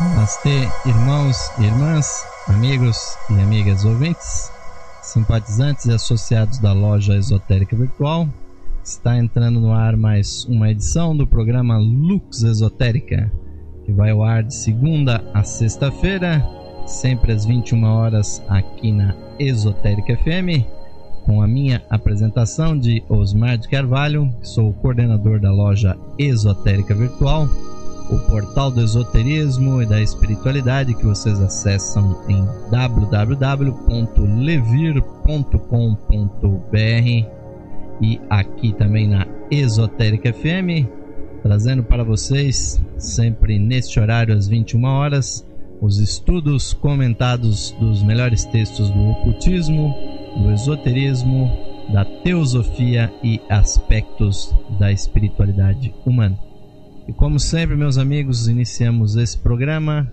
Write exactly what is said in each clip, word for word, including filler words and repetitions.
Namastê, irmãos e irmãs, amigos e amigas ouvintes, simpatizantes e associados da Loja Esotérica Virtual. Está entrando no ar mais uma edição do programa Lux Esotérica, que vai ao ar de segunda a sexta-feira, sempre às vinte e uma horas aqui na Esotérica F M, com a minha apresentação de Osmar de Carvalho, que sou o coordenador da Loja Esotérica Virtual, o portal do esoterismo e da espiritualidade que vocês acessam em w w w ponto levir ponto com ponto b r e aqui também na Esotérica F M, trazendo para vocês, sempre neste horário às vinte e uma horas, os estudos comentados dos melhores textos do ocultismo, do esoterismo, da teosofia e aspectos da espiritualidade humana. E como sempre, meus amigos, iniciamos esse programa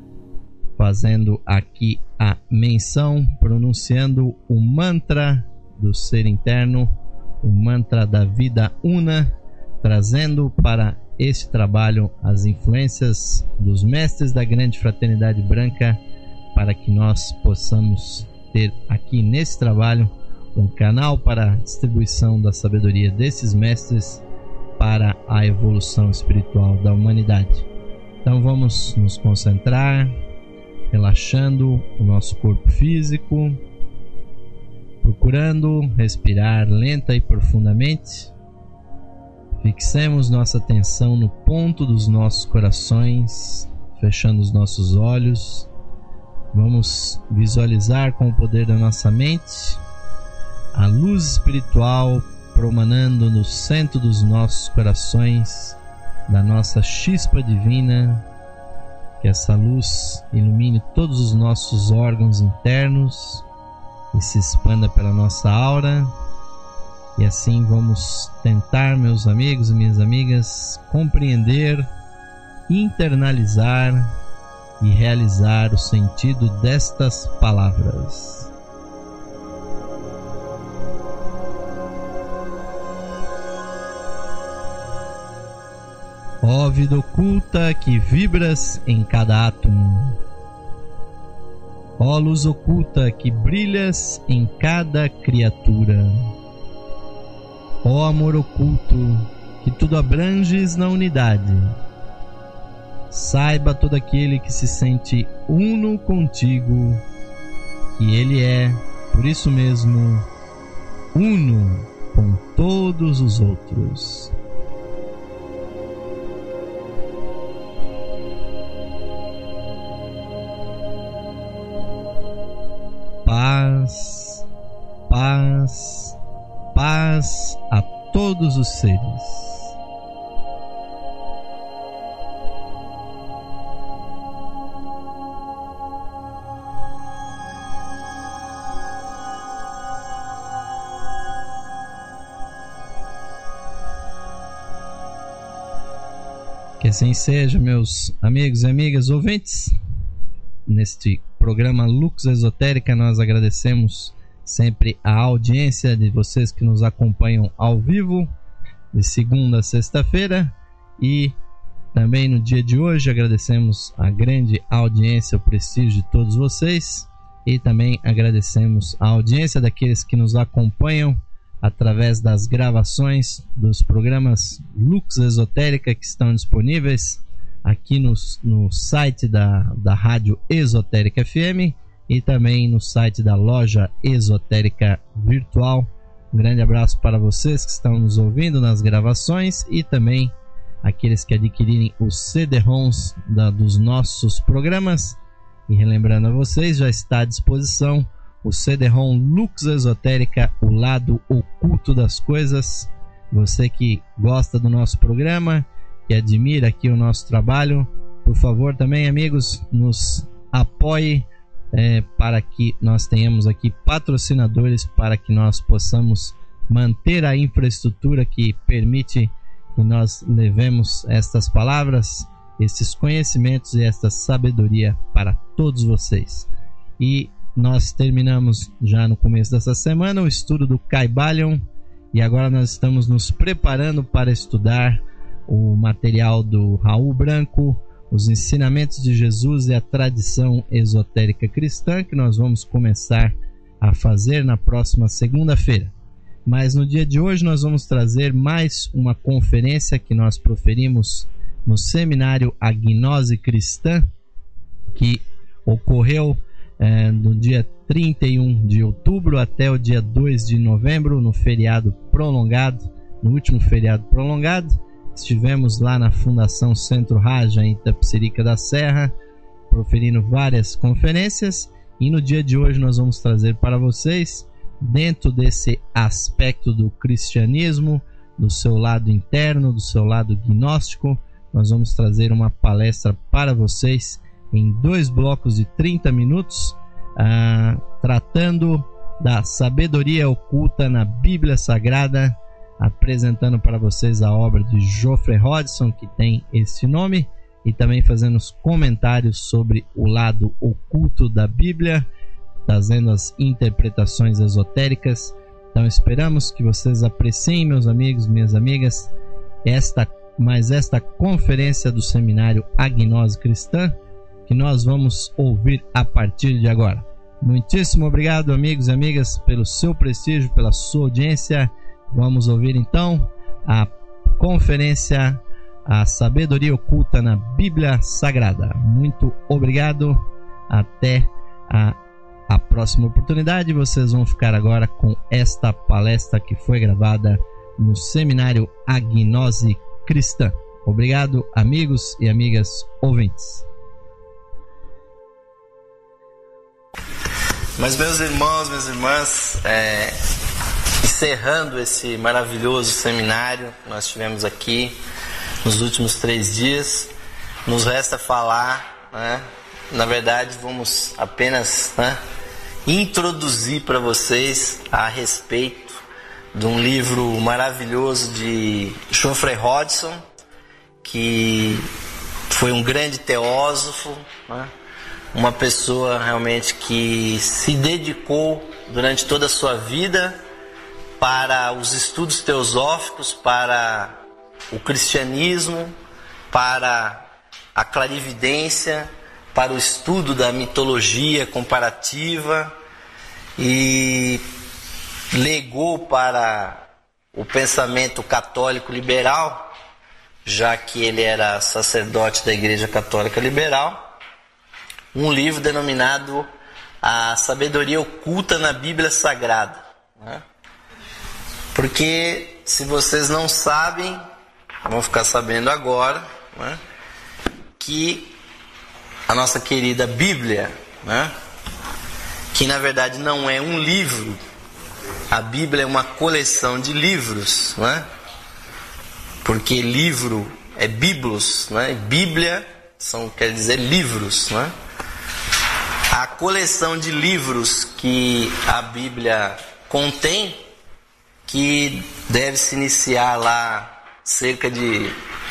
fazendo aqui a menção, pronunciando o mantra do ser interno, o mantra da vida una, trazendo para este trabalho as influências dos mestres da grande fraternidade branca, para que nós possamos ter aqui nesse trabalho um canal para a distribuição da sabedoria desses mestres para a evolução espiritual da humanidade. Então vamos nos concentrar, relaxando o nosso corpo físico, procurando respirar lenta e profundamente. Fixemos nossa atenção no ponto dos nossos corações, fechando os nossos olhos. Vamos visualizar com o poder da nossa mente a luz espiritual promanando no centro dos nossos corações, da nossa chispa divina, que essa luz ilumine todos os nossos órgãos internos e se expanda pela nossa aura. E assim vamos tentar, meus amigos e minhas amigas, compreender, internalizar e realizar o sentido destas palavras. Ó vida oculta que vibras em cada átomo, ó luz oculta que brilhas em cada criatura, ó amor oculto que tudo abranges na unidade, saiba todo aquele que se sente uno contigo, que ele é, por isso mesmo, uno com todos os outros. Paz, paz, paz a todos os seres. Que assim seja, meus amigos e amigas ouvintes. Neste programa Lux Esotérica, nós agradecemos sempre a audiência de vocês que nos acompanham ao vivo, de segunda a sexta-feira, e também no dia de hoje agradecemos a grande audiência, o prestígio de todos vocês, e também agradecemos a audiência daqueles que nos acompanham através das gravações dos programas Lux Esotérica que estão disponíveis aqui no, no site da, da Rádio Esotérica F M e também no site da Loja Esotérica Virtual. Um grande abraço para vocês que estão nos ouvindo nas gravações e também aqueles que adquirirem os C D-ROMs da, dos nossos programas. E relembrando a vocês, já está à disposição o C D-ROM Lux Esotérica, o lado oculto das coisas. Você que gosta do nosso programa, que admira aqui o nosso trabalho, por favor também, amigos, nos apoie é, para que nós tenhamos aqui patrocinadores, para que nós possamos manter a infraestrutura que permite que nós levemos estas palavras, esses conhecimentos e esta sabedoria para todos vocês. E nós terminamos já no começo dessa semana o estudo do Kybalion, e agora nós estamos nos preparando para estudar o material do Raul Branco, os ensinamentos de Jesus e a tradição esotérica cristã, que nós vamos começar a fazer na próxima segunda-feira. Mas no dia de hoje nós vamos trazer mais uma conferência que nós proferimos no seminário A Gnose Cristã, que ocorreu é, no dia trinta e um de outubro até o dia dois de novembro, no feriado prolongado, no último feriado prolongado. Estivemos lá na Fundação Centro Raja, em Itapecerica da Serra, proferindo várias conferências, e no dia de hoje nós vamos trazer para vocês, dentro desse aspecto do cristianismo, do seu lado interno, do seu lado gnóstico, nós vamos trazer uma palestra para vocês em dois blocos de trinta minutos, ah, tratando da sabedoria oculta na Bíblia Sagrada, apresentando para vocês a obra de Geoffrey Hodgson, que tem esse nome, e também fazendo os comentários sobre o lado oculto da Bíblia, trazendo as interpretações esotéricas. Então esperamos que vocês apreciem, meus amigos, minhas amigas, esta, mais esta conferência do seminário A Gnose Cristã, que nós vamos ouvir a partir de agora. Muitíssimo obrigado, amigos e amigas, pelo seu prestígio, pela sua audiência. Vamos ouvir então a conferência A Sabedoria Oculta na Bíblia Sagrada. Muito obrigado. Até a, a próxima oportunidade. Vocês vão ficar agora com esta palestra que foi gravada no seminário A Gnose Cristã. Obrigado, amigos e amigas ouvintes. Mas, meus irmãos, minhas irmãs, é, encerrando esse maravilhoso seminário que nós tivemos aqui nos últimos três dias, nos resta falar, né? Na verdade, vamos apenas, né, introduzir para vocês a respeito de um livro maravilhoso de Geoffrey Hodgson, que foi um grande teósofo, né? Uma pessoa realmente que se dedicou durante toda a sua vida para os estudos teosóficos, para o cristianismo, para a clarividência, para o estudo da mitologia comparativa, e legou para o pensamento católico liberal, já que ele era sacerdote da Igreja Católica Liberal, um livro denominado A Sabedoria Oculta na Bíblia Sagrada, né? Porque, se vocês não sabem, vão ficar sabendo agora, né, que a nossa querida Bíblia, né, que na verdade não é um livro, a Bíblia é uma coleção de livros, né, porque livro é biblos, né, Bíblia são, quer dizer livros, né. A coleção de livros que a Bíblia contém, que deve se iniciar lá cerca de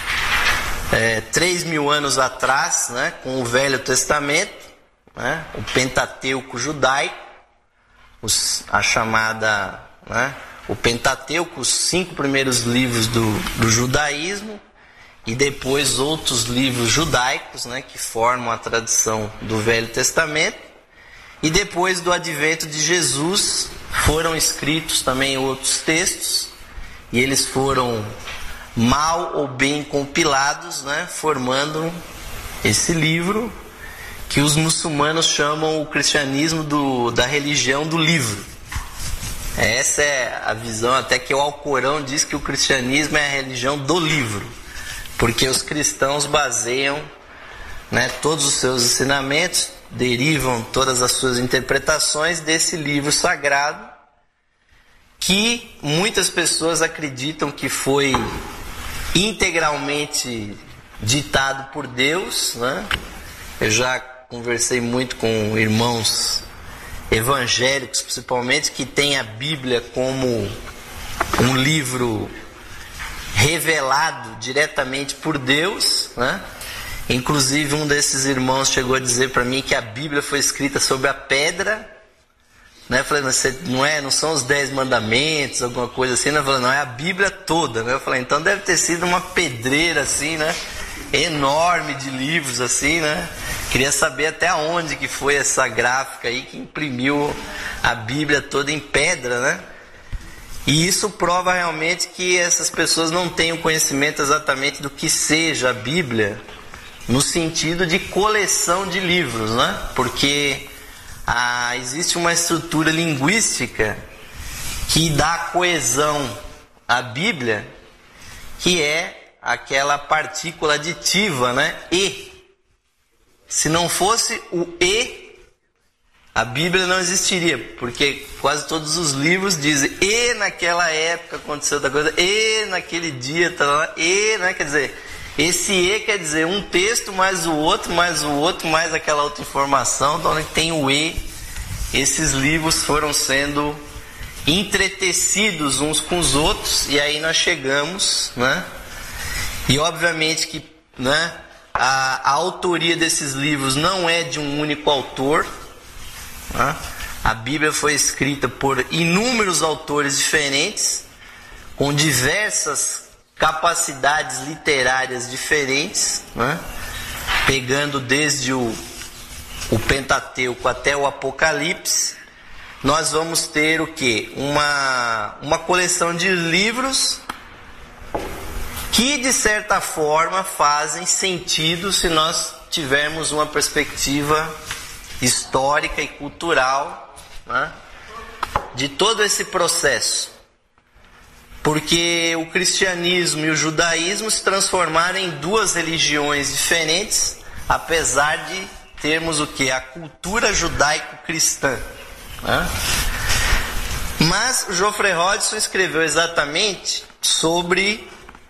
é, três mil anos atrás, né, com o Velho Testamento, né, o Pentateuco judaico, os, a chamada, né, o Pentateuco, os cinco primeiros livros do, do judaísmo, e depois outros livros judaicos, né, que formam a tradição do Velho Testamento. E depois do advento de Jesus foram escritos também outros textos, e eles foram mal ou bem compilados, né, formando esse livro que os muçulmanos chamam o cristianismo do, da religião do livro. Essa é a visão, até que o Alcorão diz que o cristianismo é a religião do livro, porque os cristãos baseiam, né, todos os seus ensinamentos, derivam todas as suas interpretações desse livro sagrado, que muitas pessoas acreditam que foi integralmente ditado por Deus, né? Eu já conversei muito com irmãos evangélicos, principalmente, que têm a Bíblia como um livro revelado diretamente por Deus, né? Inclusive um desses irmãos chegou a dizer para mim que a Bíblia foi escrita sobre a pedra, né? Eu falei, não é, não são os dez mandamentos, alguma coisa assim, né? Eu falei, não, é a Bíblia toda, né? Eu falei, então deve ter sido uma pedreira assim, né? enorme de livros assim, né? Queria saber até onde que foi essa gráfica aí que imprimiu a Bíblia toda em pedra, né? E isso prova realmente que essas pessoas não têm o conhecimento exatamente do que seja a Bíblia, no sentido de coleção de livros, né? Porque ah, existe uma estrutura linguística que dá coesão à Bíblia, que é aquela partícula aditiva, né? E. Se não fosse o e, a Bíblia não existiria, porque quase todos os livros dizem e naquela época aconteceu outra coisa, e naquele dia, tá, e, né? Quer dizer, esse e quer dizer um texto mais o outro, mais o outro, mais aquela outra informação, então tem o e. Esses livros foram sendo entretecidos uns com os outros, e aí nós chegamos, né? E obviamente que, né, a, a autoria desses livros não é de um único autor, né? A Bíblia foi escrita por inúmeros autores diferentes, com diversas capacidades literárias diferentes, né? Pegando desde o, o Pentateuco até o Apocalipse. Nós vamos ter o quê? Uma, uma coleção de livros que, de certa forma, fazem sentido se nós tivermos uma perspectiva histórica e cultural, né, de todo esse processo. Porque o cristianismo e o judaísmo se transformaram em duas religiões diferentes, apesar de termos o quê? A cultura judaico-cristã. Né? Mas o Geoffrey Hodgson escreveu exatamente sobre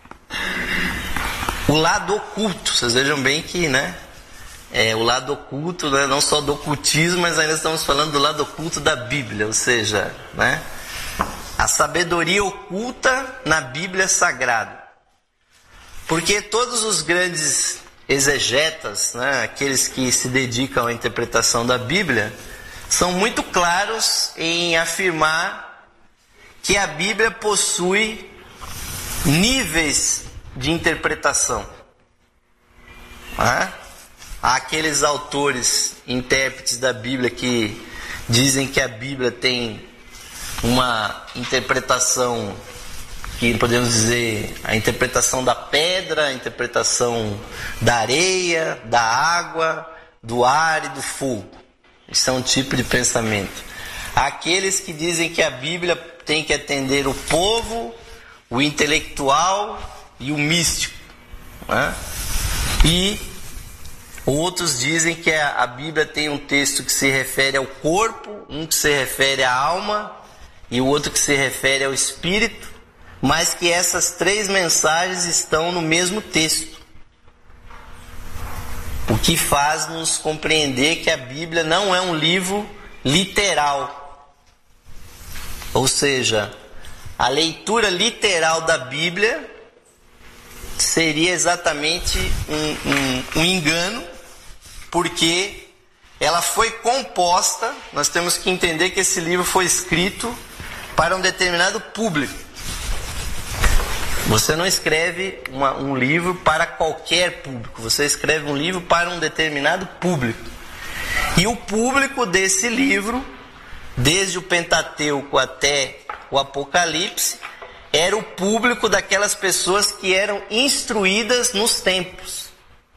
o lado oculto. Vocês vejam bem que, né, é, o lado oculto, né, não só do ocultismo, mas ainda estamos falando do lado oculto da Bíblia, ou seja, né, a sabedoria oculta na Bíblia Sagrada. Porque todos os grandes exegetas, né, aqueles que se dedicam à interpretação da Bíblia, são muito claros em afirmar que a Bíblia possui níveis de interpretação. Ah, há aqueles autores, intérpretes da Bíblia que dizem que a Bíblia tem uma interpretação que podemos dizer a interpretação da pedra, a interpretação da areia, da água, do ar e do fogo. Isso é um tipo de pensamento. Há aqueles que dizem que a Bíblia tem que atender o povo, o intelectual e o místico, né? E outros dizem que a Bíblia tem um texto que se refere ao corpo, um que se refere à alma e o outro que se refere ao espírito, mas que essas três mensagens estão no mesmo texto. O que faz-nos compreender que a Bíblia não é um livro literal. Ou seja, a leitura literal da Bíblia seria exatamente um, um, um engano, porque ela foi composta. Nós temos que entender que esse livro foi escrito para um determinado público. Você não escreve uma, um livro para qualquer público, você escreve um livro para um determinado público. E o público desse livro, desde o Pentateuco até o Apocalipse, era o público daquelas pessoas que eram instruídas nos templos.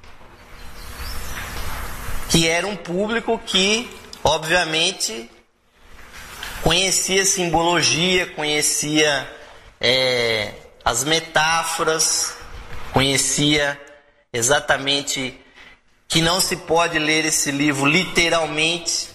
Que era um público que, obviamente, conhecia simbologia, conhecia é, as metáforas, conhecia exatamente que não se pode ler esse livro literalmente,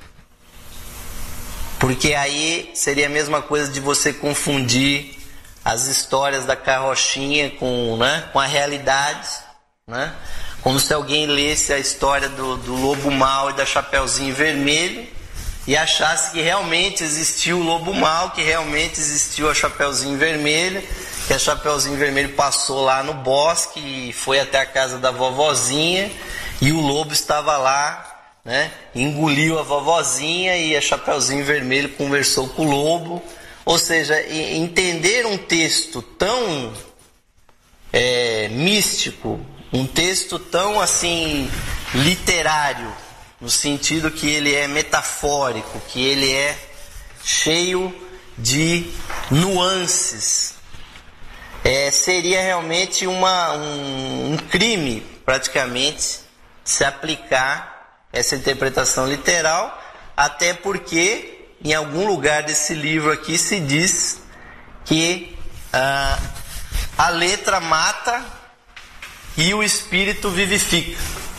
porque aí seria a mesma coisa de você confundir as histórias da carrochinha com, né, com a realidade, né? Como se alguém lesse a história do, do lobo mau e da Chapeuzinho Vermelho e achasse que realmente existiu o lobo mau, que realmente existiu a Chapeuzinho Vermelho, que a Chapeuzinho Vermelho passou lá no bosque e foi até a casa da vovozinha e o lobo estava lá, né? Engoliu a vovozinha e a Chapeuzinho Vermelho conversou com o lobo. Ou seja, entender um texto tão é, místico um texto tão assim literário, no sentido que ele é metafórico, que ele é cheio de nuances, é, seria realmente uma, um, um crime, praticamente, se aplicar essa interpretação literal, até porque em algum lugar desse livro aqui se diz que ah, a letra mata e o espírito vivifica.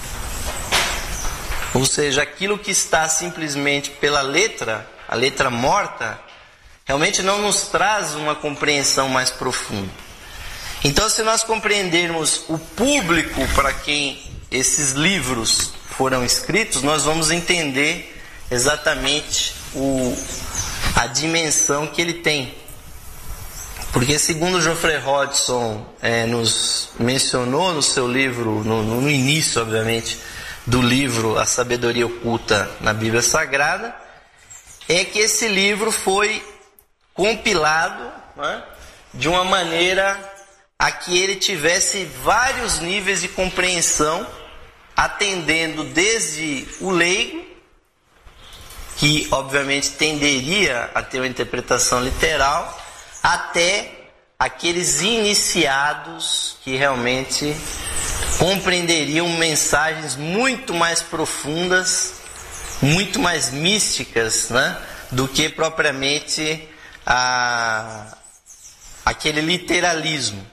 Ou seja, aquilo que está simplesmente pela letra, a letra morta, realmente não nos traz uma compreensão mais profunda. Então, se nós compreendermos o público para quem esses livros foram escritos, nós vamos entender exatamente o, a dimensão que ele tem. Porque, segundo Geoffrey Hodgson é, nos mencionou no seu livro, no, no início, obviamente, do livro A Sabedoria Oculta na Bíblia Sagrada, é que esse livro foi compilado, né, de uma maneira a que ele tivesse vários níveis de compreensão, atendendo desde o leigo, que obviamente tenderia a ter uma interpretação literal, até aqueles iniciados que realmente compreenderiam mensagens muito mais profundas, muito mais místicas, né, do que propriamente a, aquele literalismo.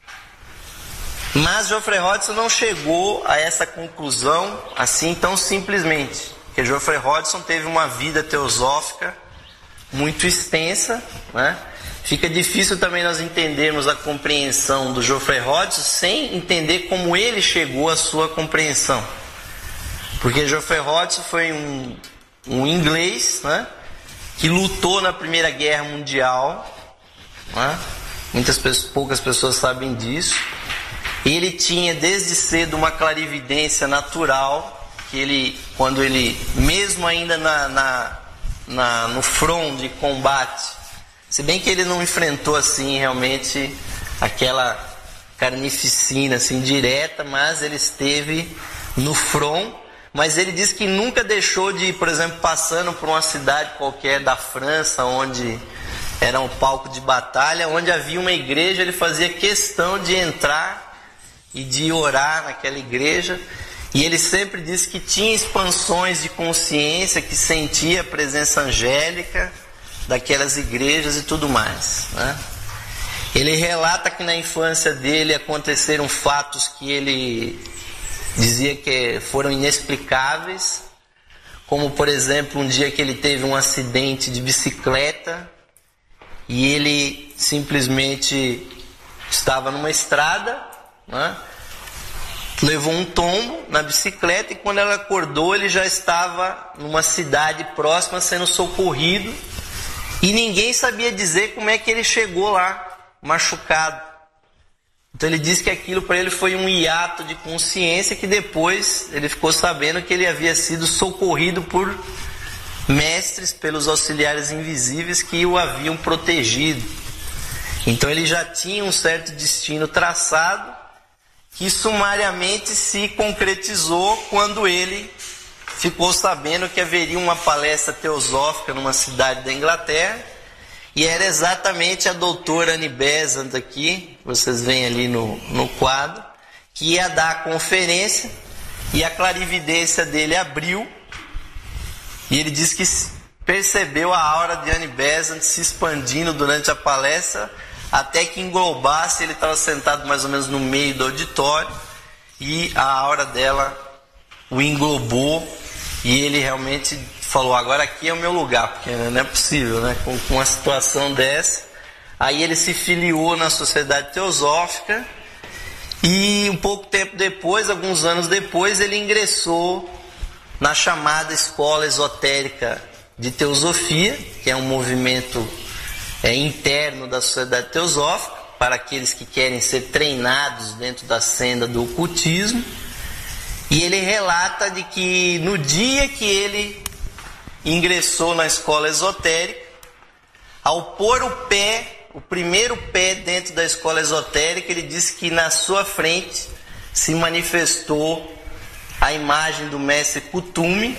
Mas Geoffrey Hodgson não chegou a essa conclusão assim tão simplesmente, porque Geoffrey Hodgson teve uma vida teosófica muito extensa, né? Fica difícil também nós entendermos a compreensão do Geoffrey Hodgson sem entender como ele chegou à sua compreensão. Porque Geoffrey Hodgson foi um, um inglês, né, que lutou na Primeira Guerra Mundial, né? Muitas pessoas, poucas pessoas sabem disso. Ele tinha desde cedo uma clarividência natural, que ele, quando ele, mesmo ainda na, na, na, no front de combate, se bem que ele não enfrentou assim realmente aquela carnificina assim direta, mas ele esteve no front. Mas ele diz que nunca deixou de, por exemplo, passando por uma cidade qualquer da França, onde era um palco de batalha, onde havia uma igreja, ele fazia questão de entrar e de orar naquela igreja. E ele sempre disse que tinha expansões de consciência, que sentia a presença angélica daquelas igrejas e tudo mais, né? Ele relata que na infância dele aconteceram fatos que ele dizia que foram inexplicáveis, como por exemplo um dia que ele teve um acidente de bicicleta e ele simplesmente estava numa estrada, né? Levou um tombo na bicicleta e quando ela acordou ele já estava numa cidade próxima sendo socorrido e ninguém sabia dizer como é que ele chegou lá machucado. Então ele disse que aquilo para ele foi um hiato de consciência, que depois ele ficou sabendo que ele havia sido socorrido por mestres, pelos auxiliares invisíveis que o haviam protegido. Então ele já tinha um certo destino traçado, que sumariamente se concretizou quando ele ficou sabendo que haveria uma palestra teosófica numa cidade da Inglaterra, e era exatamente a doutora Annie Besant aqui, vocês veem ali no, no quadro, que ia dar a conferência, e a clarividência dele abriu, e ele disse que percebeu a aura de Annie Besant se expandindo durante a palestra, até que englobasse, ele estava sentado mais ou menos no meio do auditório, e a aura dela o englobou, e ele realmente falou, agora aqui é o meu lugar, porque não é possível, né? Com, com uma situação dessa. Aí ele se filiou na Sociedade Teosófica, e um pouco tempo depois, alguns anos depois, ele ingressou na chamada Escola Esotérica de Teosofia, que é um movimento é, interno da Sociedade Teosófica, para aqueles que querem ser treinados dentro da senda do ocultismo. E ele relata de que no dia que ele ingressou na escola esotérica, ao pôr o pé, o primeiro pé dentro da escola esotérica, ele disse que na sua frente se manifestou a imagem do mestre Kuthumi,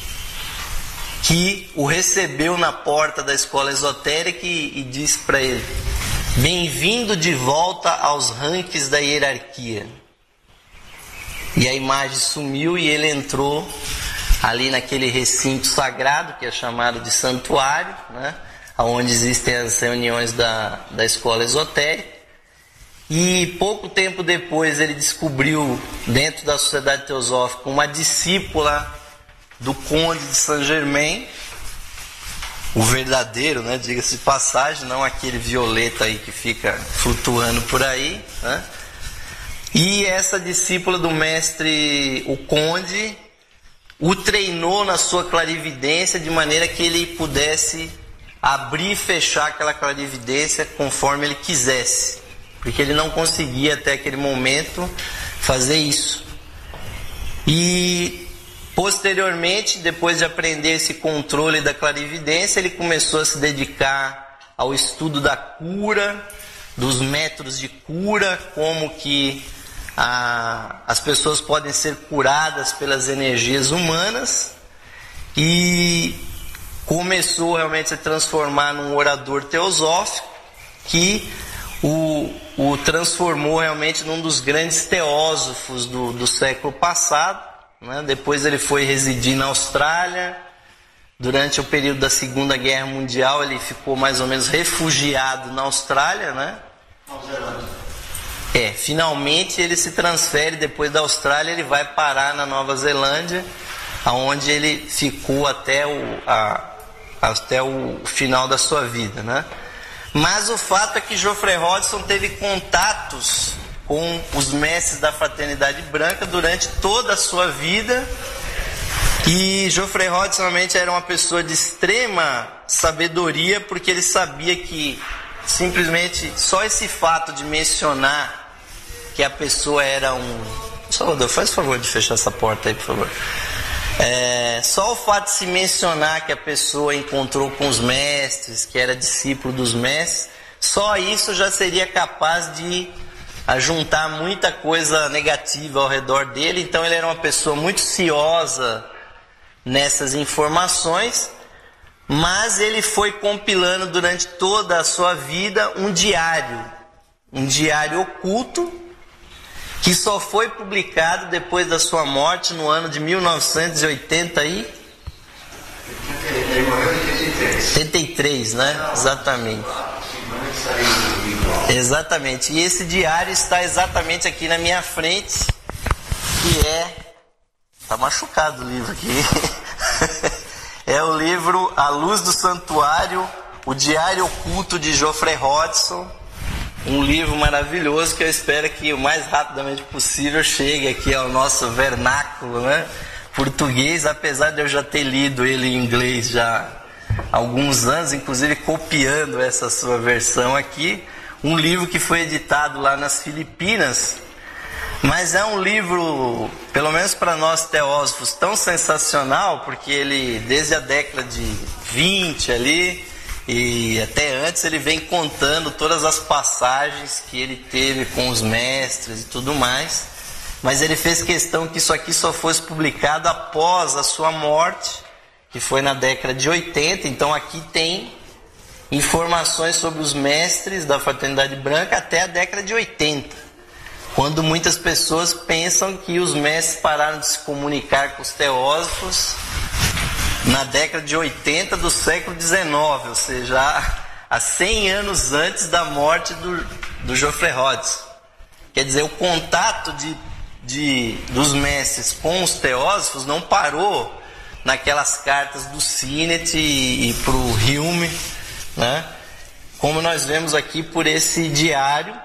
que o recebeu na porta da escola esotérica e, e disse para ele: bem-vindo de volta aos ranks da hierarquia. E a imagem sumiu e ele entrou ali naquele recinto sagrado, que é chamado de santuário, né? Onde existem as reuniões da, da escola esotérica. E pouco tempo depois ele descobriu, dentro da Sociedade Teosófica, uma discípula do Conde de Saint-Germain, o verdadeiro, né? Diga-se de passagem, não aquele violeta aí que fica flutuando por aí, né? E essa discípula do mestre, o Conde, o treinou na sua clarividência de maneira que ele pudesse abrir e fechar aquela clarividência conforme ele quisesse, porque ele não conseguia até aquele momento fazer isso. E posteriormente, depois de aprender esse controle da clarividência, ele começou a se dedicar ao estudo da cura, dos métodos de cura, como que a, as pessoas podem ser curadas pelas energias humanas, e começou realmente a se transformar num orador teosófico que o, o transformou realmente num dos grandes teósofos do, do século passado, né? Depois ele foi residir na Austrália. Durante o período da Segunda Guerra Mundial ele ficou mais ou menos refugiado na Austrália, né? É, finalmente ele se transfere depois da Austrália, ele vai parar na Nova Zelândia, onde ele ficou até o, a, até o final da sua vida, né? Mas o fato é que Geoffrey Hodgson teve contatos com os mestres da Fraternidade Branca durante toda a sua vida, e Geoffrey Hodgson realmente era uma pessoa de extrema sabedoria, porque ele sabia que simplesmente só esse fato de mencionar que a pessoa era um... Salvador, faz o favor de fechar essa porta aí, por favor. É, só o fato de se mencionar que a pessoa encontrou com os mestres, que era discípulo dos mestres, só isso já seria capaz de ajuntar muita coisa negativa ao redor dele. Então ele era uma pessoa muito ciosa nessas informações, mas ele foi compilando durante toda a sua vida um diário, um diário oculto, que só foi publicado depois da sua morte no ano de mil novecentos e oitenta e... oitenta e três, né? Exatamente. Exatamente. E esse diário está exatamente aqui na minha frente, que é... Tá machucado o livro aqui. É o livro A Luz do Santuário, o Diário Oculto de Geoffrey Hodgson. Um livro maravilhoso que eu espero que o mais rapidamente possível chegue aqui ao nosso vernáculo, né, português, apesar de eu já ter lido ele em inglês já há alguns anos, inclusive copiando essa sua versão aqui. Um livro que foi editado lá nas Filipinas, mas é um livro, pelo menos para nós teósofos, tão sensacional, porque ele, desde a década de vinte ali, e até antes, ele vem contando todas as passagens que ele teve com os mestres e tudo mais, mas ele fez questão que isso aqui só fosse publicado após a sua morte, que foi na década de oitenta. Então aqui tem informações sobre os mestres da Fraternidade Branca até a década de oitenta, quando muitas pessoas pensam que os mestres pararam de se comunicar com os teósofos na década de oitenta do século dezenove, ou seja, há cem anos antes da morte do, do Geoffrey Hodgson. Quer dizer, o contato de, de, dos mestres com os teósofos não parou naquelas cartas do Sinet e, e para o Hume, né? Como nós vemos aqui por esse diário.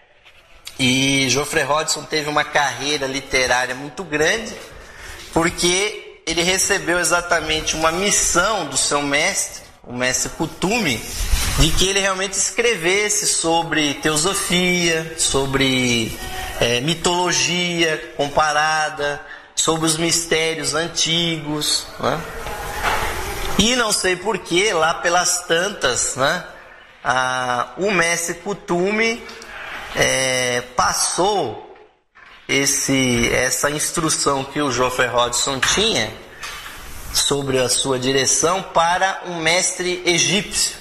E Geoffrey Hodgson teve uma carreira literária muito grande, porque ele recebeu exatamente uma missão do seu mestre, o mestre Kuthumi, de que ele realmente escrevesse sobre teosofia, sobre é, mitologia comparada, sobre os mistérios antigos, né? E não sei porquê, lá pelas tantas, né, a, o mestre Kuthumi é, passou esse, essa instrução que o Geoffrey Hodgson tinha sobre a sua direção para um mestre egípcio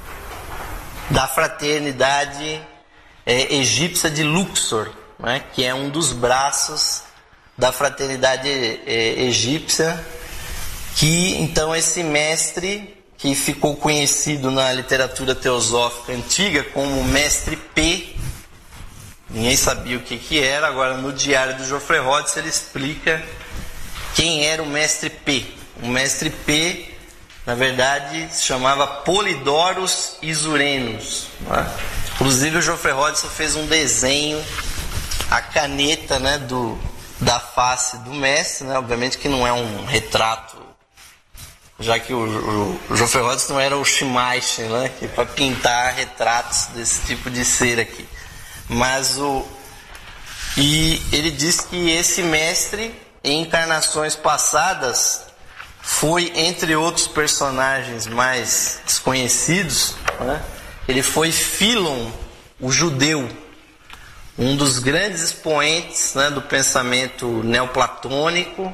da fraternidade é, egípcia de Luxor, né, que é um dos braços da fraternidade é, egípcia, que então esse mestre, que ficou conhecido na literatura teosófica antiga como Mestre P, ninguém sabia o que, que era. Agora no diário do Geoffrey Hodgson ele explica quem era o Mestre P. O Mestre P, na verdade, se chamava Polidorus Isurenus, né? Inclusive o Geoffrey Hodgson fez um desenho à caneta, né, do, da face do mestre, né? Obviamente que não é um retrato, já que o, o, o Geoffrey Hodgson não era o Schmeichel, né, que para pintar retratos desse tipo de ser aqui. Mas o e ele diz que esse mestre, em encarnações passadas, foi, entre outros personagens mais desconhecidos, né, ele foi Philon, o judeu, um dos grandes expoentes, né, do pensamento neoplatônico,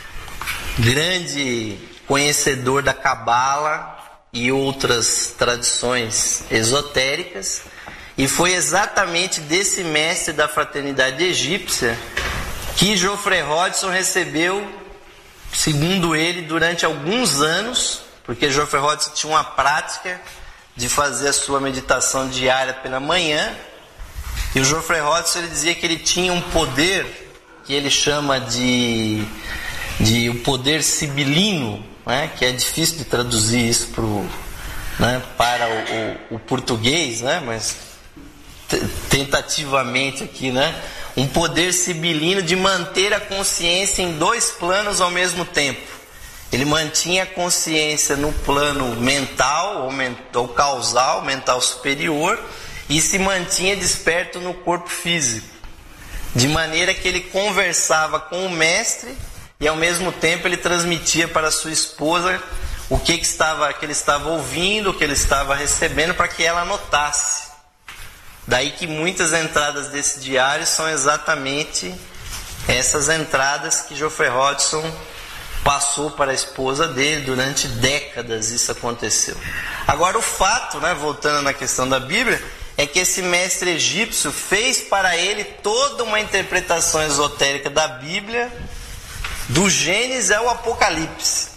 grande conhecedor da Cabala e outras tradições esotéricas, e foi exatamente desse mestre da fraternidade egípcia que Geoffrey Hodgson recebeu, segundo ele, durante alguns anos, porque Geoffrey Hodgson tinha uma prática de fazer a sua meditação diária pela manhã, e o Geoffrey Hodgson ele dizia que ele tinha um poder que ele chama de, de o poder sibilino, né, que é difícil de traduzir isso pro, né, para o, o, o português, né, mas t- tentativamente aqui, né, um poder sibilino de manter a consciência em dois planos ao mesmo tempo. Ele mantinha a consciência no plano mental ou, men- ou causal, mental superior, e se mantinha desperto no corpo físico, de maneira que ele conversava com o mestre e ao mesmo tempo ele transmitia para sua esposa o que, que, estava, que ele estava ouvindo, o que ele estava recebendo, para que ela anotasse. Daí que muitas entradas desse diário são exatamente essas entradas que Geoffrey Hodgson passou para a esposa dele. Durante décadas isso aconteceu. Agora o fato, né, voltando na questão da Bíblia, é que esse mestre egípcio fez para ele toda uma interpretação esotérica da Bíblia, do Gênesis ao Apocalipse.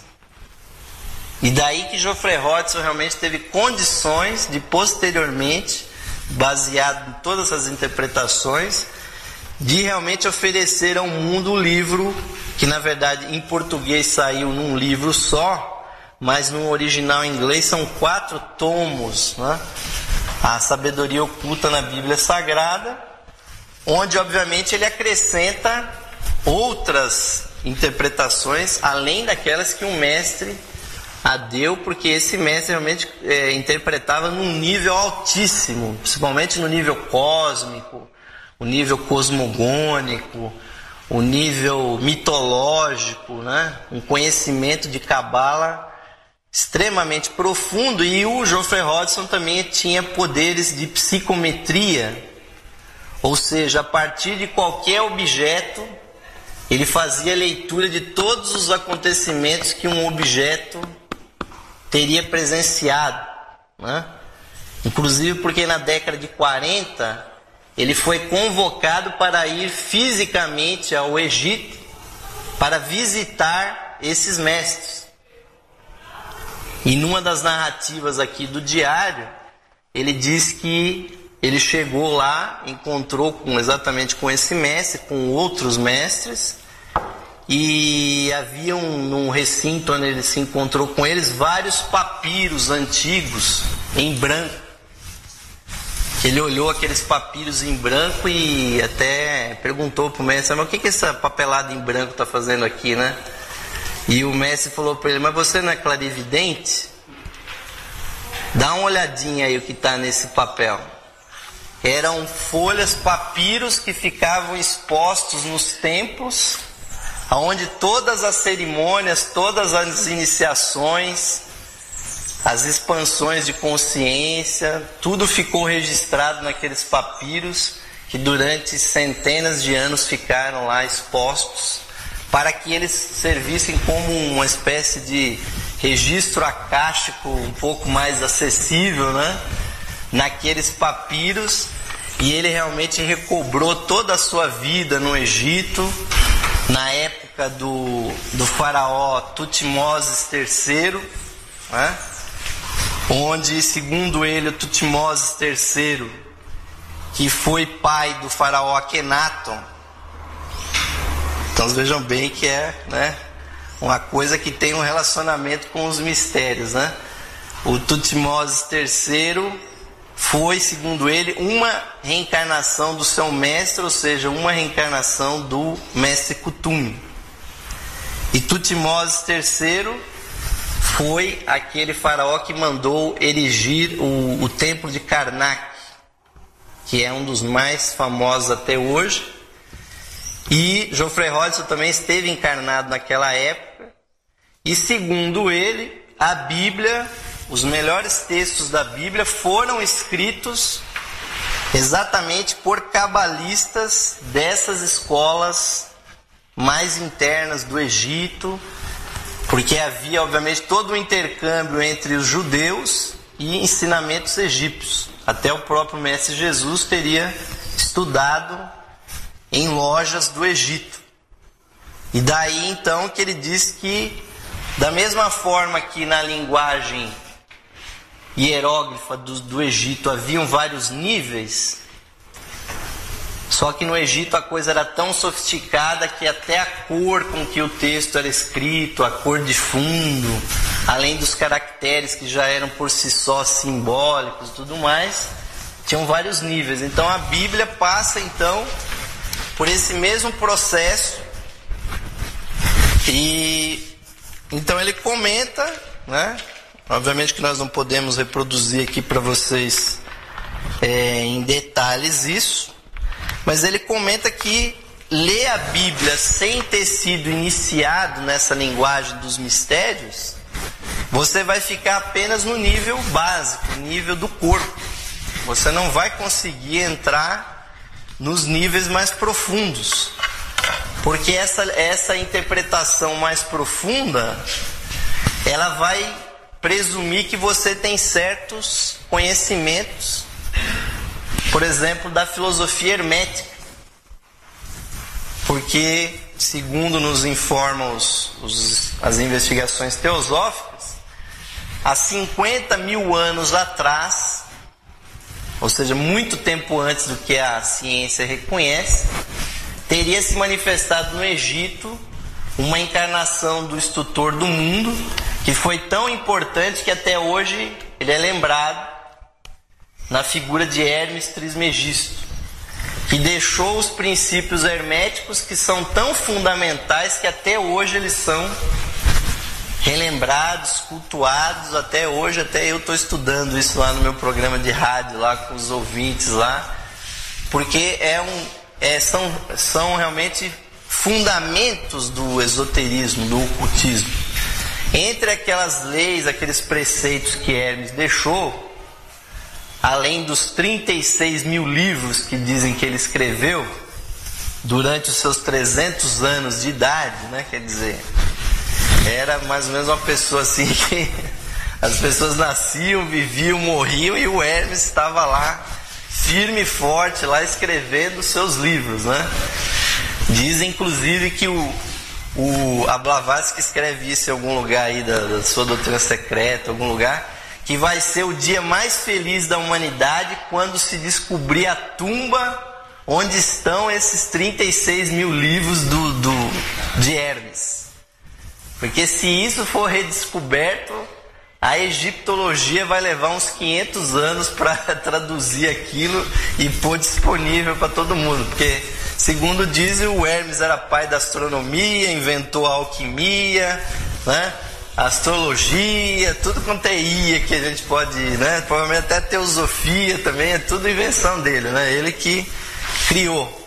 E daí que Geoffrey Hodgson realmente teve condições de posteriormente, baseado em todas as interpretações, de realmente oferecer ao mundo o livro, que na verdade em português saiu num livro só, mas no original em inglês são quatro tomos, né? A sabedoria oculta na Bíblia Sagrada, onde obviamente ele acrescenta outras interpretações, além daquelas que o mestre a deu, porque esse mestre realmente é, interpretava num nível altíssimo, principalmente no nível cósmico, o nível cosmogônico, o nível mitológico, né? Um conhecimento de Cabala extremamente profundo. E o Geoffrey Hodgson também tinha poderes de psicometria, ou seja, a partir de qualquer objeto ele fazia leitura de todos os acontecimentos que um objeto teria presenciado, né? Inclusive porque na década de quarenta ele foi convocado para ir fisicamente ao Egito para visitar esses mestres. E numa das narrativas aqui do diário, ele diz que ele chegou lá, encontrou com, exatamente com esse mestre, com outros mestres, e havia um, num recinto onde ele se encontrou com eles, vários papiros antigos em branco. Ele olhou aqueles papiros em branco e até perguntou para o mestre: mas o que, que essa papelada em branco está fazendo aqui, né? E o mestre falou para ele: mas você não é clarividente? Dá uma olhadinha aí o que está nesse papel. Eram folhas, papiros que ficavam expostos nos templos, onde todas as cerimônias, todas as iniciações, as expansões de consciência, tudo ficou registrado naqueles papiros, que durante centenas de anos ficaram lá expostos, para que eles servissem como uma espécie de registro acástico um pouco mais acessível, né? Naqueles papiros. E ele realmente recobrou toda a sua vida no Egito, na época do, do faraó Tutmoses terceiro, né? Onde, segundo ele, o Tutmoses terceiro, que foi pai do faraó Akenaton. Então vejam bem que é, né, uma coisa que tem um relacionamento com os mistérios, né? O Tutmoses terceiro foi, segundo ele, uma reencarnação do seu mestre, ou seja, uma reencarnação do mestre Kutum. E Tutmoses terceiro foi aquele faraó que mandou erigir o, o templo de Karnak, que é um dos mais famosos até hoje. E Geoffrey Hodgson também esteve encarnado naquela época. E segundo ele, a Bíblia, os melhores textos da Bíblia foram escritos exatamente por cabalistas dessas escolas mais internas do Egito, porque havia obviamente todo o intercâmbio entre os judeus e ensinamentos egípcios. Até o próprio Mestre Jesus teria estudado em lojas do Egito. E daí então que ele diz que, da mesma forma que na linguagem hieróglifa do, do Egito haviam vários níveis, só que no Egito a coisa era tão sofisticada que até a cor com que o texto era escrito, a cor de fundo, além dos caracteres que já eram por si só simbólicos e tudo mais, tinham vários níveis. Então a Bíblia passa então por esse mesmo processo. E então ele comenta, né? Obviamente que nós não podemos reproduzir aqui para vocês é, em detalhes isso, mas ele comenta que ler a Bíblia sem ter sido iniciado nessa linguagem dos mistérios, você vai ficar apenas no nível básico, nível do corpo. Você não vai conseguir entrar nos níveis mais profundos, porque essa, essa interpretação mais profunda, ela vai presumir que você tem certos conhecimentos, por exemplo, da filosofia hermética, porque, segundo nos informam os, os, as investigações teosóficas, há cinquenta mil anos atrás, ou seja, muito tempo antes do que a ciência reconhece, teria se manifestado no Egito uma encarnação do instrutor do mundo, que foi tão importante que até hoje ele é lembrado na figura de Hermes Trismegisto, que deixou os princípios herméticos que são tão fundamentais que até hoje eles são relembrados, cultuados até hoje. Até eu estou estudando isso lá no meu programa de rádio, lá com os ouvintes lá, porque é um, é, são, são realmente fundamentos do esoterismo, do ocultismo. Entre aquelas leis, aqueles preceitos que Hermes deixou, além dos trinta e seis mil livros que dizem que ele escreveu durante os seus trezentos anos de idade, né? Quer dizer, era mais ou menos uma pessoa assim que as pessoas nasciam, viviam, morriam e o Hermes estava lá firme e forte, lá escrevendo seus livros, né? Dizem inclusive que o, o a Blavatsky escreve isso em algum lugar aí da, da sua doutrina secreta, algum lugar, que vai ser o dia mais feliz da humanidade quando se descobrir a tumba onde estão esses trinta e seis mil livros do, do, de Hermes. Porque se isso for redescoberto, a egiptologia vai levar uns quinhentos anos para traduzir aquilo e pôr disponível para todo mundo. Porque, segundo dizem, o Hermes era pai da astronomia, inventou a alquimia, né? Astrologia, tudo quanto é ia que a gente pode, né? Provavelmente até teosofia também, é tudo invenção dele, né? Ele que criou.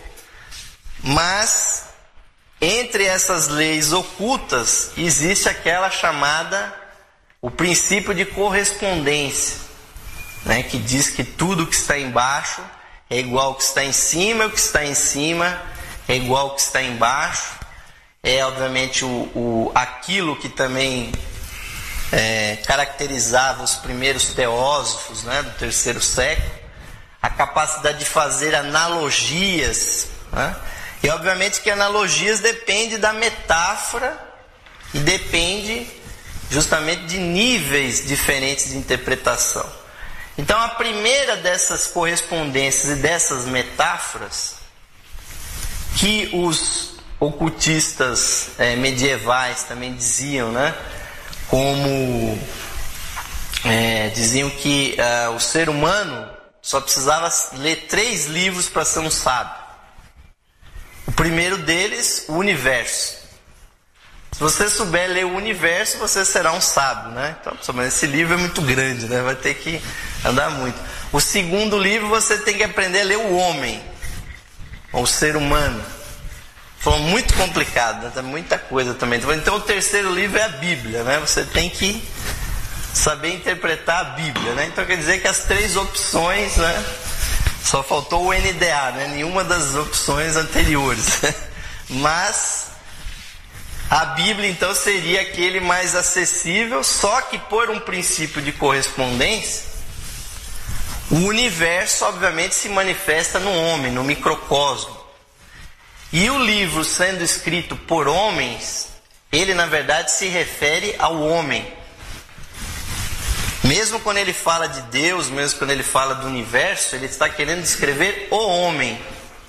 Mas entre essas leis ocultas existe aquela chamada o princípio de correspondência, né? Que diz que tudo que está embaixo é igual ao que está em cima, e o que está em cima é igual ao que está embaixo. É obviamente o, o, aquilo que também é, caracterizava os primeiros teósofos, né, do terceiro século, a capacidade de fazer analogias, né? E obviamente que analogias depende da metáfora e depende justamente de níveis diferentes de interpretação. Então a primeira dessas correspondências e dessas metáforas que os ocultistas é, medievais também diziam, né? Como é, diziam que uh, o ser humano só precisava ler três livros para ser um sábio. O primeiro deles, o universo. Se você souber ler o universo, você será um sábio, né? Então, mas esse livro é muito grande, né? Vai ter que andar muito. O segundo livro, você tem que aprender a ler o homem, ou o ser humano. Foi muito complicado, né? Tem muita coisa também. Então, o terceiro livro é a Bíblia, né? Você tem que saber interpretar a Bíblia, né? Então, quer dizer que as três opções, né? Só faltou o N D A, né? Nenhuma das opções anteriores. Mas a Bíblia, então, seria aquele mais acessível, só que por um princípio de correspondência, o universo, obviamente, se manifesta no homem, no microcosmo. E o livro, sendo escrito por homens, ele, na verdade, se refere ao homem. Mesmo quando ele fala de Deus, mesmo quando ele fala do universo, ele está querendo descrever o homem.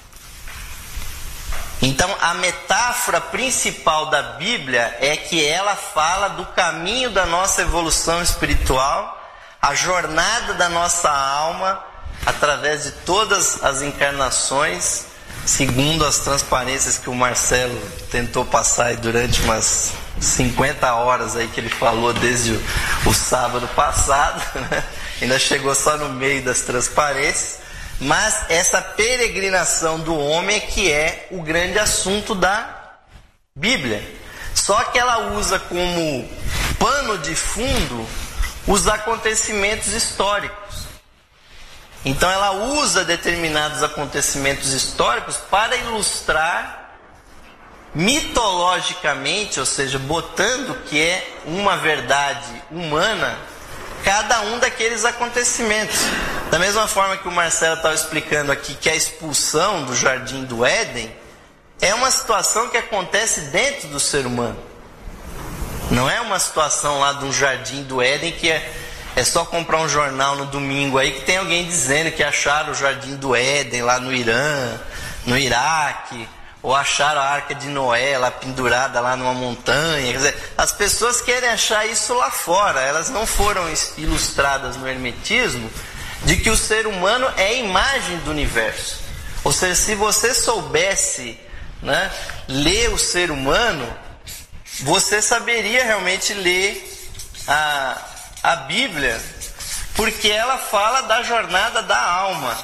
Então, a metáfora principal da Bíblia é que ela fala do caminho da nossa evolução espiritual, a jornada da nossa alma, através de todas as encarnações, segundo as transparências que o Marcelo tentou passar aí durante umas cinquenta horas aí que ele falou desde o, o sábado passado, né? Ainda chegou só no meio das transparências. Mas essa peregrinação do homem é que é o grande assunto da Bíblia. Só que ela usa como pano de fundo os acontecimentos históricos. Então ela usa determinados acontecimentos históricos para ilustrar mitologicamente, ou seja, botando que é uma verdade humana, cada um daqueles acontecimentos. Da mesma forma que o Marcelo estava explicando aqui que a expulsão do Jardim do Éden é uma situação que acontece dentro do ser humano. Não é uma situação lá de um Jardim do Éden que é, é só comprar um jornal no domingo aí que tem alguém dizendo que acharam o Jardim do Éden lá no Irã, no Iraque, ou acharam a Arca de Noé lá pendurada lá numa montanha. Quer dizer, as pessoas querem achar isso lá fora, elas não foram ilustradas no hermetismo de que o ser humano é a imagem do universo. Ou seja, se você soubesse, né, ler o ser humano, você saberia realmente ler a, a Bíblia, porque ela fala da jornada da alma.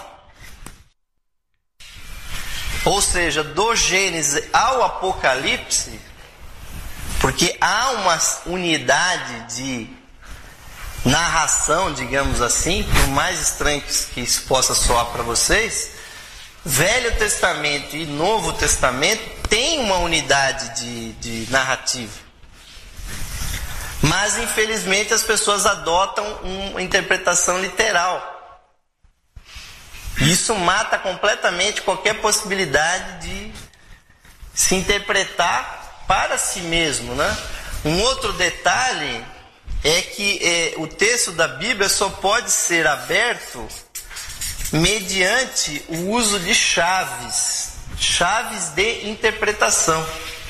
Ou seja, do Gênesis ao Apocalipse, porque há uma unidade de narração, digamos assim, por mais estranho que isso possa soar para vocês, Velho Testamento e Novo Testamento têm uma unidade de, de narrativa. Mas, infelizmente, as pessoas adotam uma interpretação literal. Isso mata completamente qualquer possibilidade de se interpretar para si mesmo, né? Um outro detalhe é que é, o texto da Bíblia só pode ser aberto mediante o uso de chaves, chaves de interpretação.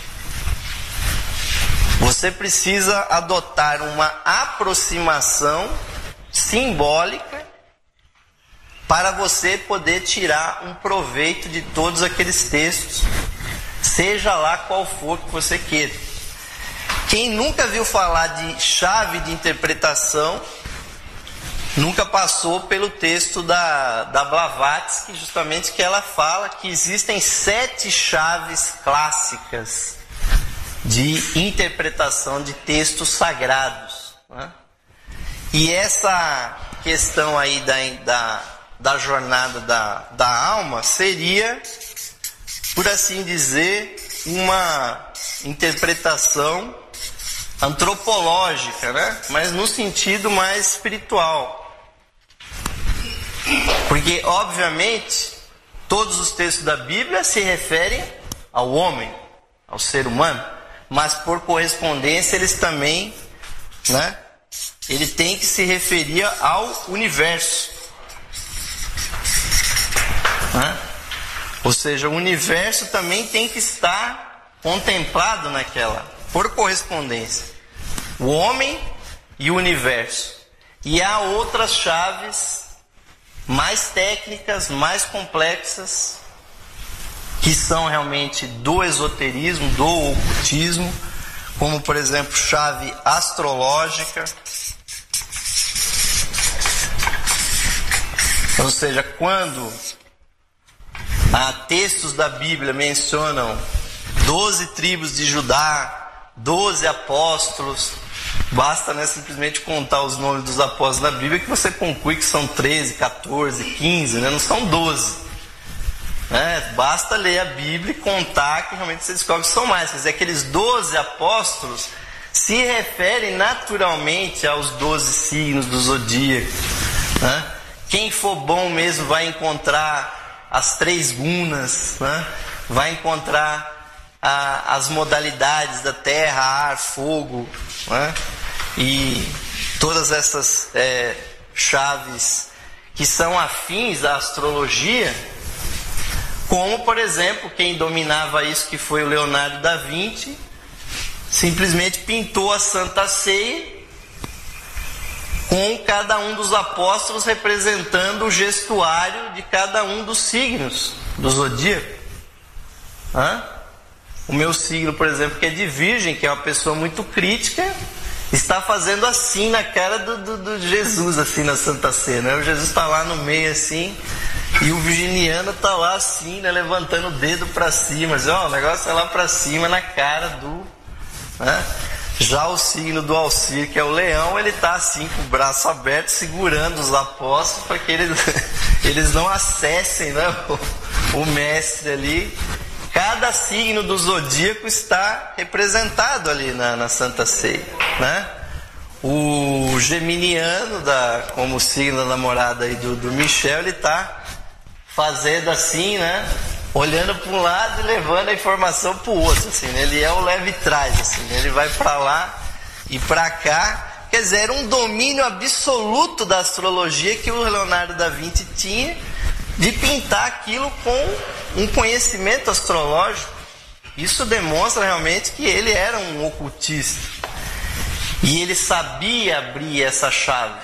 Você precisa adotar uma aproximação simbólica para você poder tirar um proveito de todos aqueles textos, seja lá qual for que você queira. Quem nunca viu falar de chave de interpretação, nunca passou pelo texto da, da Blavatsky, justamente que ela fala que existem sete chaves clássicas de interpretação de textos sagrados, né? E essa questão aí da, da da jornada da, da alma seria, por assim dizer, uma interpretação antropológica, né? Mas no sentido mais espiritual. Porque, obviamente, todos os textos da Bíblia se referem ao homem, ao ser humano, mas por correspondência eles também, né? Ele tem que se referir ao universo, né? Ou seja, o universo também tem que estar contemplado naquela, por correspondência. O homem e o universo. E há outras chaves mais técnicas, mais complexas, que são realmente do esoterismo, do ocultismo, como por exemplo chave astrológica. Ou seja, quando há textos da Bíblia mencionam doze tribos de Judá, doze apóstolos, basta, né, simplesmente contar os nomes dos apóstolos na Bíblia que você conclui que são treze, quatorze, quinze, né? Não são doze. Né? Basta ler a Bíblia e contar que realmente você descobre que são mais. Quer dizer, aqueles doze apóstolos se referem naturalmente aos doze signos do zodíaco. Né? Quem for bom mesmo vai encontrar as três gunas, né? Vai encontrar a, as modalidades da terra, ar, fogo, né? E todas essas é, chaves que são afins à astrologia, como por exemplo quem dominava isso, que foi o Leonardo da Vinci, simplesmente pintou a Santa Ceia com cada um dos apóstolos representando o gestuário de cada um dos signos do zodíaco. Hã? O meu signo, por exemplo, que é de Virgem, que é uma pessoa muito crítica, está fazendo assim na cara do, do, do Jesus, assim na Santa Ceia, né? O Jesus está lá no meio assim, e o virginiano está lá assim, né, levantando o dedo para cima, assim, ó, o negócio é lá para cima na cara do... Né? Já o signo do Alcir, que é o leão, ele está assim com o braço aberto, segurando os apóstolos para que eles, eles não acessem, né, o, o mestre ali. Cada signo do zodíaco está representado ali na, na Santa Ceia, né? O geminiano, da, como signo da namorada aí do, do Michel, ele está fazendo assim, né? Olhando para um lado e levando a informação para o outro, assim, né? Ele é o leve-trás, assim, né? Ele vai para lá e para cá. Quer dizer, era um domínio absoluto da astrologia que o Leonardo da Vinci tinha, de pintar aquilo com um conhecimento astrológico. Isso demonstra realmente que ele era um ocultista. E ele sabia abrir essa chave.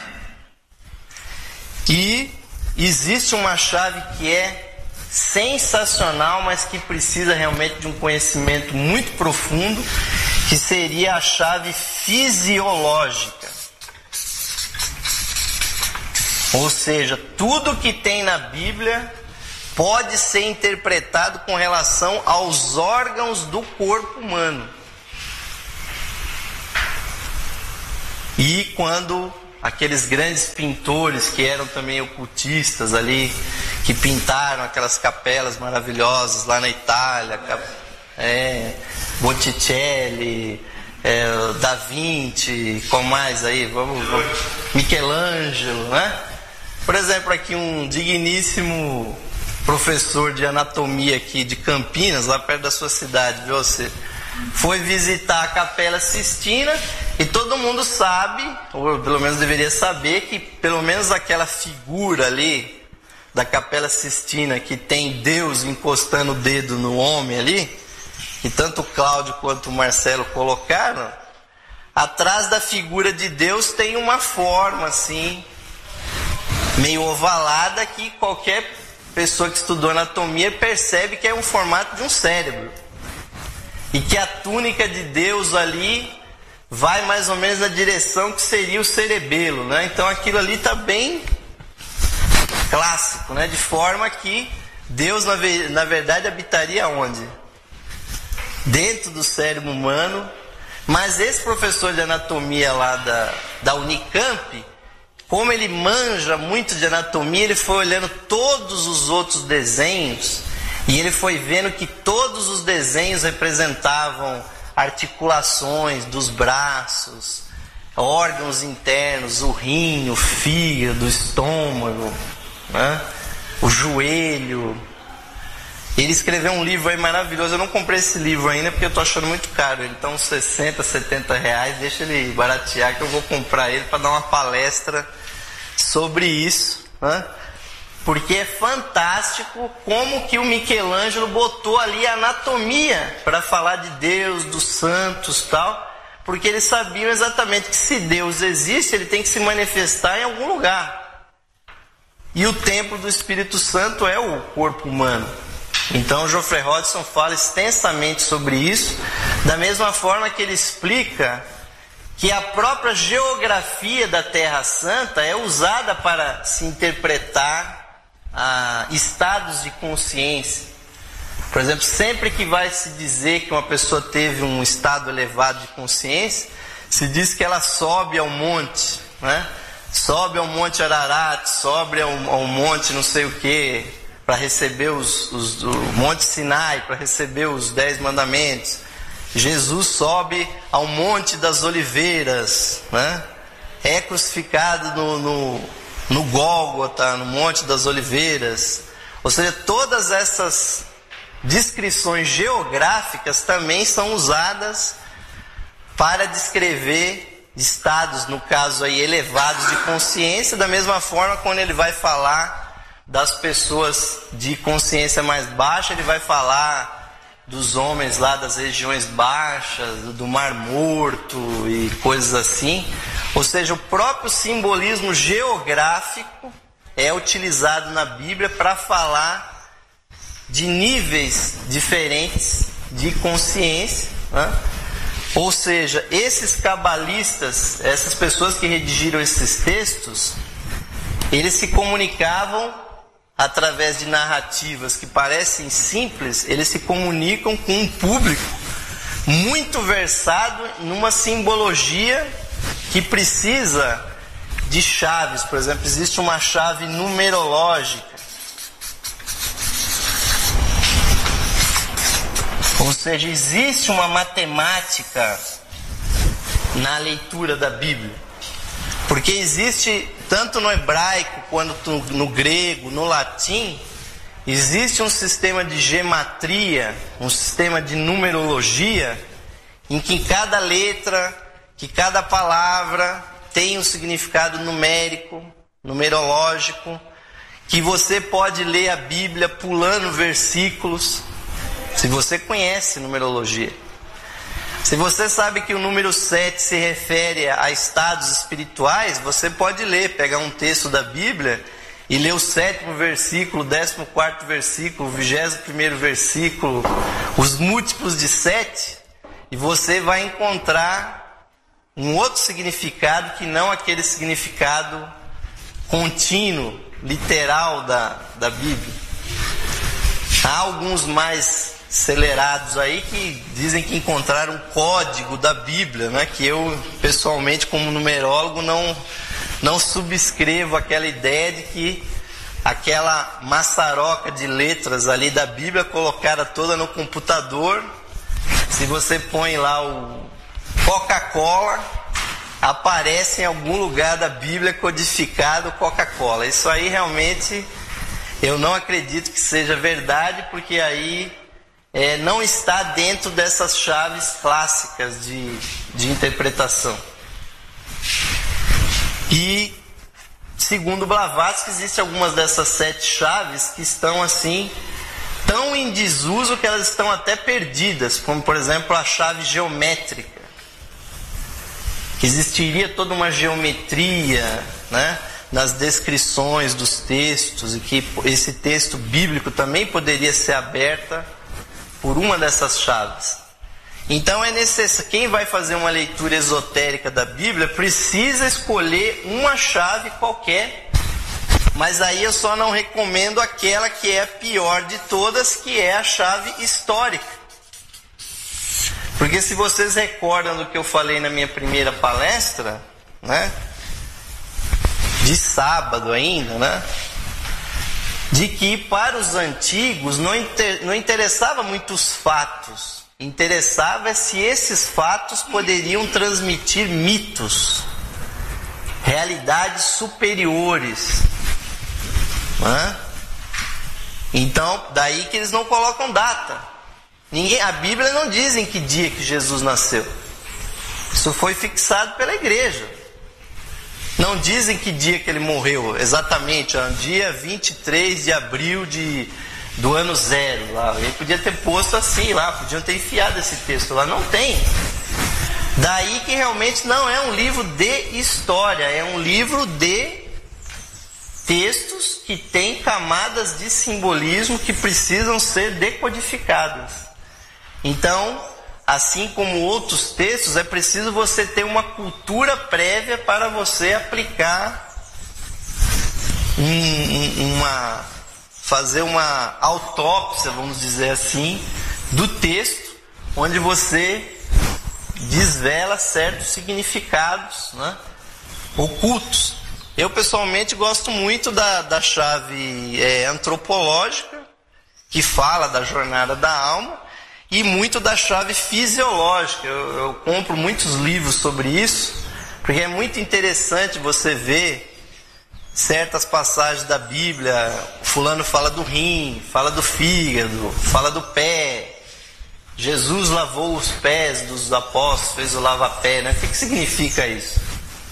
E existe uma chave que é sensacional, mas que precisa realmente de um conhecimento muito profundo, que seria a chave fisiológica. Ou seja, tudo que tem na Bíblia pode ser interpretado com relação aos órgãos do corpo humano. E quando aqueles grandes pintores que eram também ocultistas ali, que pintaram aquelas capelas maravilhosas lá na Itália, é, Botticelli, é, Da Vinci, qual mais aí? Vamos, vamos, Michelangelo, né? Por exemplo, aqui um digníssimo professor de anatomia aqui de Campinas, lá perto da sua cidade, viu você? Foi visitar a Capela Sistina e todo mundo sabe, ou pelo menos deveria saber, que pelo menos aquela figura ali da Capela Sistina, que tem Deus encostando o dedo no homem ali, que tanto o Cláudio quanto o Marcelo colocaram, atrás da figura de Deus tem uma forma assim, meio ovalada, que qualquer pessoa que estudou anatomia percebe que é um formato de um cérebro. E que a túnica de Deus ali vai mais ou menos na direção que seria o cerebelo, né? Então aquilo ali está bem clássico, né? De forma que Deus na, ve- na verdade habitaria onde? Dentro do cérebro humano. Mas esse professor de anatomia lá da, da Unicamp como ele manja muito de anatomia, ele foi olhando todos os outros desenhos e ele foi vendo que todos os desenhos representavam articulações dos braços, órgãos internos, o rim, o fígado, o estômago, né? O joelho. Ele escreveu um livro aí maravilhoso. Eu não comprei esse livro ainda porque eu tô achando muito caro. Ele tá uns sessenta, setenta reais. Deixa ele baratear que eu vou comprar ele para dar uma palestra sobre isso, né? Porque é fantástico como que o Michelangelo botou ali a anatomia para falar de Deus, dos santos e tal. Porque eles sabiam exatamente que se Deus existe, ele tem que se manifestar em algum lugar. E o templo do Espírito Santo é o corpo humano. Então Geoffrey Hodgson fala extensamente sobre isso, da mesma forma que ele explica que a própria geografia da Terra Santa é usada para se interpretar ah, estados de consciência. Por exemplo, sempre que vai se dizer que uma pessoa teve um estado elevado de consciência, se diz que ela sobe ao monte, né? Sobe ao monte Ararat, sobe ao, ao monte não sei o que, para receber os, os, o monte Sinai, para receber os dez mandamentos. Jesus sobe ao monte das oliveiras, né? É crucificado no, no, no Gólgota, no monte das oliveiras. Ou seja, todas essas descrições geográficas também são usadas para descrever estados, no caso aí, elevados de consciência. Da mesma forma, quando ele vai falar das pessoas de consciência mais baixa, ele vai falar dos homens lá das regiões baixas, do Mar Morto e coisas assim. Ou seja, o próprio simbolismo geográfico é utilizado na Bíblia para falar de níveis diferentes de consciência, né? Ou seja, esses cabalistas, essas pessoas que redigiram esses textos, eles se comunicavam através de narrativas que parecem simples. Eles se comunicam com um público muito versado numa simbologia que precisa de chaves. Por exemplo, existe uma chave numerológica. Ou seja, existe uma matemática na leitura da Bíblia. Porque existe, tanto no hebraico quanto no grego, no latim, existe um sistema de gematria, um sistema de numerologia, em que cada letra, que cada palavra tem um significado numérico, numerológico, que você pode ler a Bíblia pulando versículos, se você conhece numerologia. Se você sabe que o número sete se refere a estados espirituais, você pode ler, pegar um texto da Bíblia e ler o sétimo versículo, o décimo quarto versículo, o vigésimo primeiro versículo, os múltiplos de sete, e você vai encontrar um outro significado que não aquele significado contínuo, literal da, da Bíblia. Há alguns mais acelerados aí que dizem que encontraram um código da Bíblia, né? Que eu, pessoalmente, como numerólogo, não, não subscrevo aquela ideia de que aquela maçaroca de letras ali da Bíblia colocada toda no computador, se você põe lá o Coca-Cola, aparece em algum lugar da Bíblia codificado Coca-Cola. Isso aí realmente eu não acredito que seja verdade, porque aí é, não está dentro dessas chaves clássicas de, de interpretação. E segundo Blavatsky, existem algumas dessas sete chaves que estão assim tão em desuso que elas estão até perdidas, como por exemplo a chave geométrica, que existiria toda uma geometria, né, nas descrições dos textos, e que esse texto bíblico também poderia ser aberta por uma dessas chaves. Então é necessário, quem vai fazer uma leitura esotérica da Bíblia precisa escolher uma chave qualquer, mas aí eu só não recomendo aquela que é a pior de todas, que é a chave histórica. Porque se vocês recordam do que eu falei na minha primeira palestra, né, de sábado ainda, né? De que para os antigos não, inter, não interessava muito os fatos, interessava se esses fatos poderiam transmitir mitos, realidades superiores, né? Então, daí que eles não colocam data. Ninguém, a Bíblia não diz em que dia que Jesus nasceu. Isso foi fixado pela igreja. Não dizem que dia que ele morreu exatamente, ó, dia vinte e três de abril de, do ano zero. Lá. Ele podia ter posto assim lá, podiam ter enfiado esse texto lá. Não tem. Daí que realmente não é um livro de história, é um livro de textos que têm camadas de simbolismo que precisam ser decodificadas. Então, assim como outros textos, é preciso você ter uma cultura prévia para você aplicar um, uma, fazer uma autópsia, vamos dizer assim, do texto, onde você desvela certos significados, né, ocultos. Eu pessoalmente gosto muito da, da chave é, antropológica, que fala da jornada da alma, e muito da chave fisiológica. Eu, eu compro muitos livros sobre isso, porque é muito interessante você ver certas passagens da Bíblia. Fulano fala do rim, fala do fígado, fala do pé. Jesus lavou os pés dos apóstolos, fez o lava-pé, né? O que, que significa isso?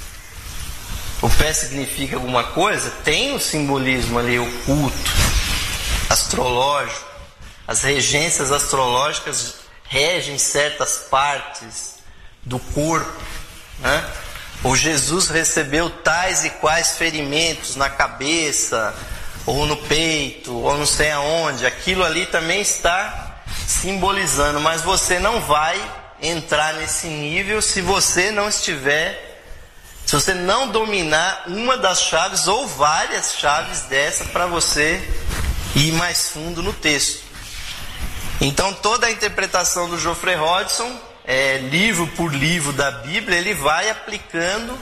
O pé significa alguma coisa? Tem um simbolismo ali oculto, astrológico. As regências astrológicas regem certas partes do corpo, né? Ou Jesus recebeu tais e quais ferimentos na cabeça, ou no peito, ou não sei aonde. Aquilo ali também está simbolizando, mas você não vai entrar nesse nível se você não estiver... Se você não dominar uma das chaves ou várias chaves dessa para você ir mais fundo no texto. Então toda a interpretação do Geoffrey Hodgson, é, livro por livro da Bíblia, ele vai aplicando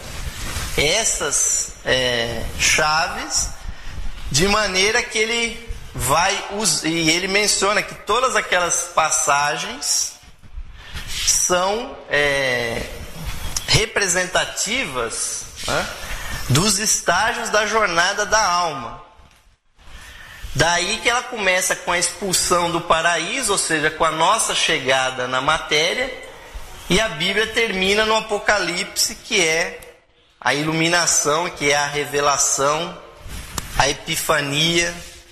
essas é, chaves de maneira que ele vai usar, e ele menciona que todas aquelas passagens são... É, representativas, né, dos estágios da jornada da alma. Daí que ela começa com a expulsão do paraíso, ou seja, com a nossa chegada na matéria, e a Bíblia termina no Apocalipse, que é a iluminação, que é a revelação, a epifania.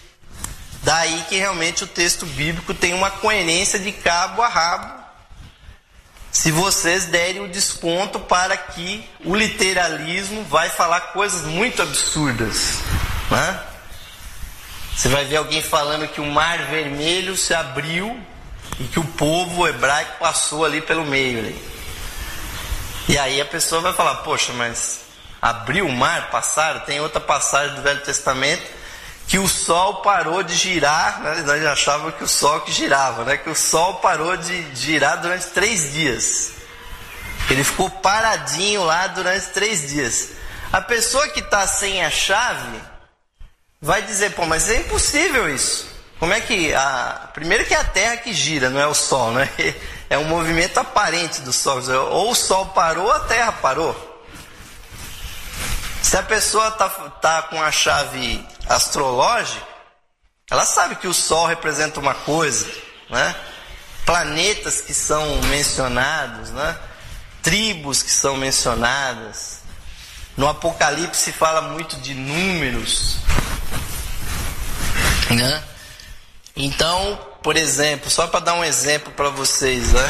Daí que realmente o texto bíblico tem uma coerência de cabo a rabo, se vocês derem o desconto para que o literalismo vai falar coisas muito absurdas, né? Você vai ver alguém falando que o Mar Vermelho se abriu e que o povo hebraico passou ali pelo meio. Ali. E aí a pessoa vai falar, poxa, mas abriu o mar, passaram? Tem outra passagem do Velho Testamento que o sol parou de girar, né? Nós achávamos que o sol que girava, né? Que o sol parou de girar durante três dias. Ele ficou paradinho lá durante três dias. A pessoa que está sem a chave vai dizer, pô, mas é impossível isso. Como é que... A... Primeiro que é a Terra que gira, não é o Sol, né? É um movimento aparente do Sol. Ou o Sol parou, ou a Terra parou. Se a pessoa está tá com a chave astrológica, ela sabe que o Sol representa uma coisa, né? Planetas que são mencionados, né? Tribos que são mencionadas. No Apocalipse se fala muito de números, né? Então, por exemplo, só para dar um exemplo para vocês, né?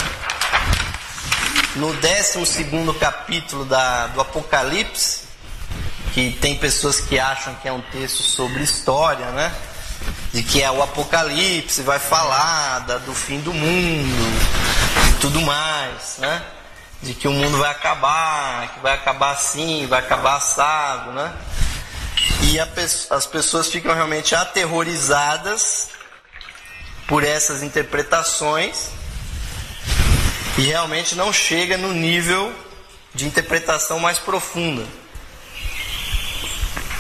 No décimo segundo capítulo da, do Apocalipse, que tem pessoas que acham que é um texto sobre história, né? De que é o Apocalipse, vai falar da, do fim do mundo e tudo mais, né? De que o mundo vai acabar, que vai acabar assim, vai acabar assado, né? E a, as pessoas ficam realmente aterrorizadas por essas interpretações e realmente não chega no nível de interpretação mais profunda.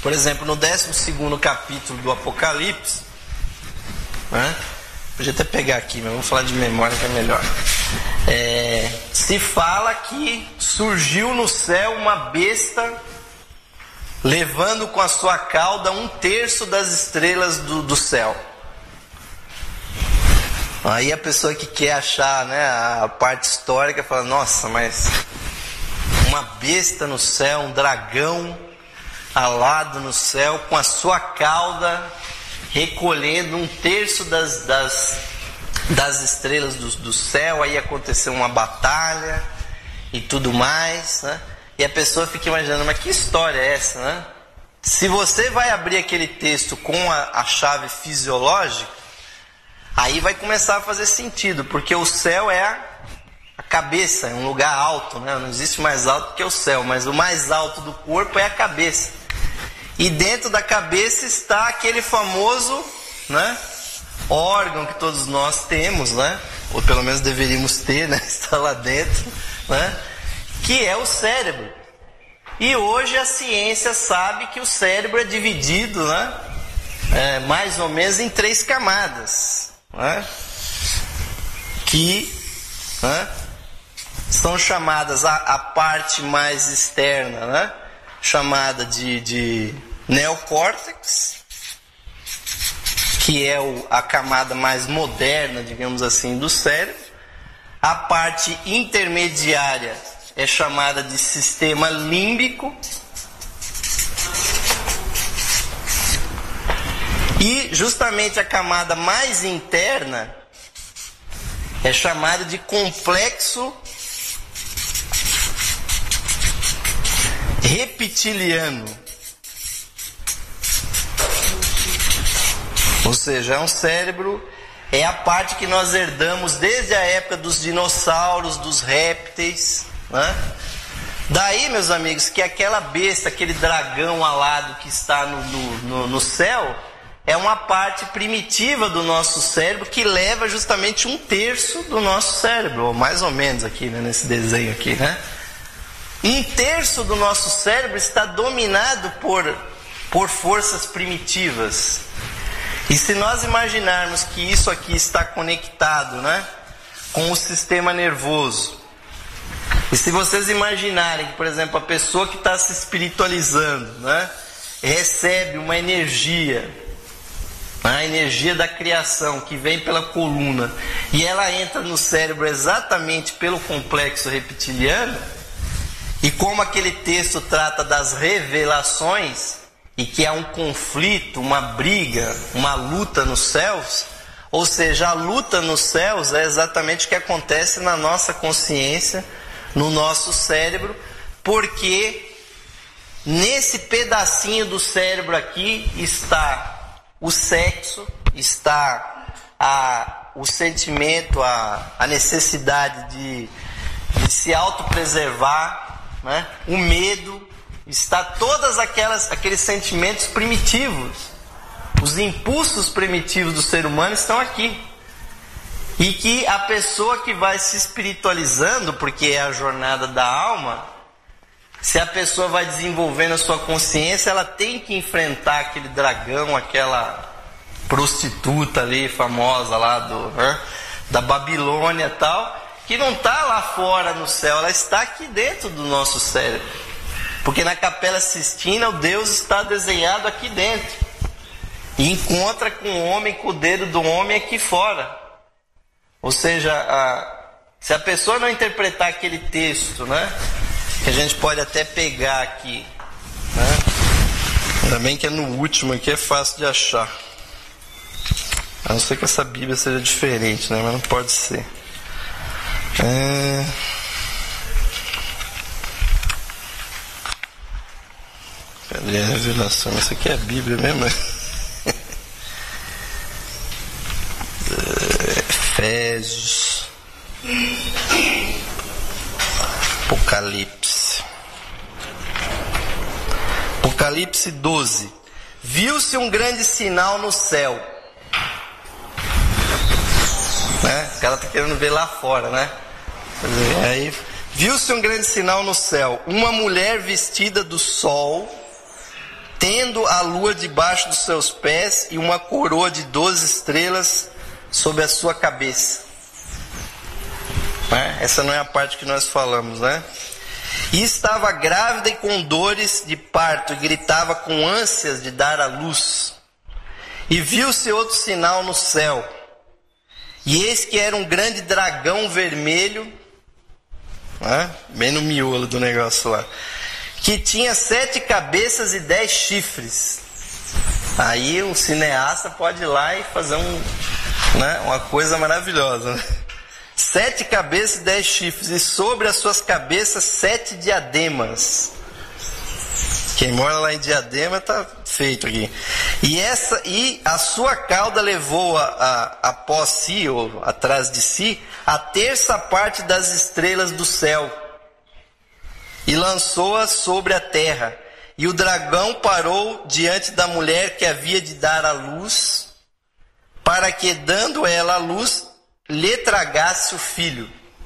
Por exemplo, no décimo segundo capítulo do Apocalipse, né? Podia até pegar aqui, mas vamos falar de memória que é melhor. É, se fala que surgiu no céu uma besta levando com a sua cauda um terço das estrelas do, do céu. Aí a pessoa que quer achar, né, a parte histórica fala, nossa, mas uma besta no céu, um dragão alado no céu com a sua cauda recolhendo um terço das, das, das estrelas do, do céu. Aí aconteceu uma batalha e tudo mais, né? E a pessoa fica imaginando, mas que história é essa, né? Se você vai abrir aquele texto com a, a chave fisiológica, aí vai começar a fazer sentido, porque o céu é a, a cabeça, é um lugar alto, né? Não existe mais alto que o céu, mas o mais alto do corpo é a cabeça. E dentro da cabeça está aquele famoso, né, órgão que todos nós temos, né? Ou pelo menos deveríamos ter, né? Está lá dentro, né? Que é o cérebro. E hoje a ciência sabe que o cérebro é dividido, né, é, mais ou menos em três camadas, né? Que, né, são chamadas a, a parte mais externa, né, chamada de, de neocórtex, que é o, a camada mais moderna, digamos assim, do cérebro. A parte intermediária é chamada de sistema límbico. E justamente a camada mais interna é chamada de complexo reptiliano. Ou seja, é um cérebro, é a parte que nós herdamos desde a época dos dinossauros, dos répteis, né? Daí, meus amigos, que aquela besta, aquele dragão alado que está no, no, no, no céu, é uma parte primitiva do nosso cérebro que leva justamente um terço do nosso cérebro, ou mais ou menos aqui, né, nesse desenho aqui, né? Um terço do nosso cérebro está dominado por, por forças primitivas. E se nós imaginarmos que isso aqui está conectado, né, com o sistema nervoso, e se vocês imaginarem que, por exemplo, a pessoa que está se espiritualizando, né, recebe uma energia, a energia da criação que vem pela coluna, e ela entra no cérebro exatamente pelo complexo reptiliano, e como aquele texto trata das revelações, e que é um conflito, uma briga, uma luta nos céus, ou seja, a luta nos céus é exatamente o que acontece na nossa consciência, no nosso cérebro, porque nesse pedacinho do cérebro aqui está o sexo, está a, o sentimento, a, a necessidade de, de se autopreservar, né? O medo, está todas aquelas aqueles sentimentos primitivos, os impulsos primitivos do ser humano estão aqui. E que a pessoa que vai se espiritualizando, porque é a jornada da alma, se a pessoa vai desenvolvendo a sua consciência, ela tem que enfrentar aquele dragão, aquela prostituta ali famosa lá do, né, da Babilônia e tal, que não está lá fora no céu, ela está aqui dentro do nosso cérebro. Porque na Capela Sistina o Deus está desenhado aqui dentro. E encontra com o homem, com o dedo do homem aqui fora. Ou seja, a, se a pessoa não interpretar aquele texto, né, que a gente pode até pegar aqui, né, ainda bem que é no último aqui, é fácil de achar. A não ser que essa Bíblia seja diferente, né, mas não pode ser. É... Cadê a revelação? Isso aqui é a Bíblia mesmo? Efésios, Apocalipse, Apocalipse doze. Viu-se um grande sinal no céu, né? O cara está querendo ver lá fora, né? Aí, viu-se um grande sinal no céu, uma mulher vestida do sol, tendo a lua debaixo dos seus pés e uma coroa de doze estrelas sobre a sua cabeça. Né? Essa não é a parte que nós falamos, né? E estava grávida e com dores de parto, e gritava com ânsias de dar à luz. E viu-se outro sinal no céu, e eis que era um grande dragão vermelho, né? Bem no miolo do negócio lá, que tinha sete cabeças e dez chifres. Aí o cineasta pode ir lá e fazer um, né, uma coisa maravilhosa, né? Sete cabeças e dez chifres, e sobre as suas cabeças sete diademas. Quem mora lá em Diadema está feito aqui. E, essa, e a sua cauda levou a, a, após si, ou atrás de si, a terça parte das estrelas do céu, e lançou-as sobre a terra. E o dragão parou diante da mulher que havia de dar à luz, para que, dando ela a luz, lhe tragasse o filho.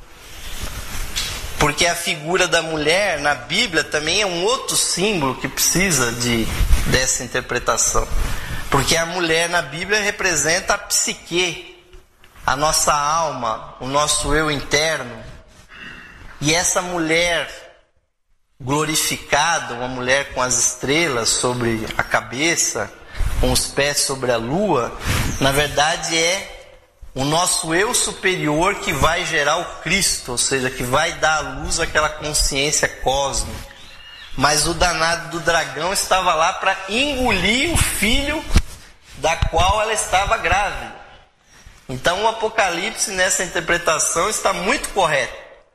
Porque a figura da mulher na Bíblia também é um outro símbolo que precisa de, dessa interpretação. Porque a mulher na Bíblia representa a psique, a nossa alma, o nosso eu interno. E essa mulher glorificada, uma mulher com as estrelas sobre a cabeça, com os pés sobre a lua, na verdade é o nosso eu superior que vai gerar o Cristo, ou seja, que vai dar à luz aquela consciência cósmica. Mas o danado do dragão estava lá para engolir o filho da qual ela estava grávida. Então o Apocalipse nessa interpretação está muito correto.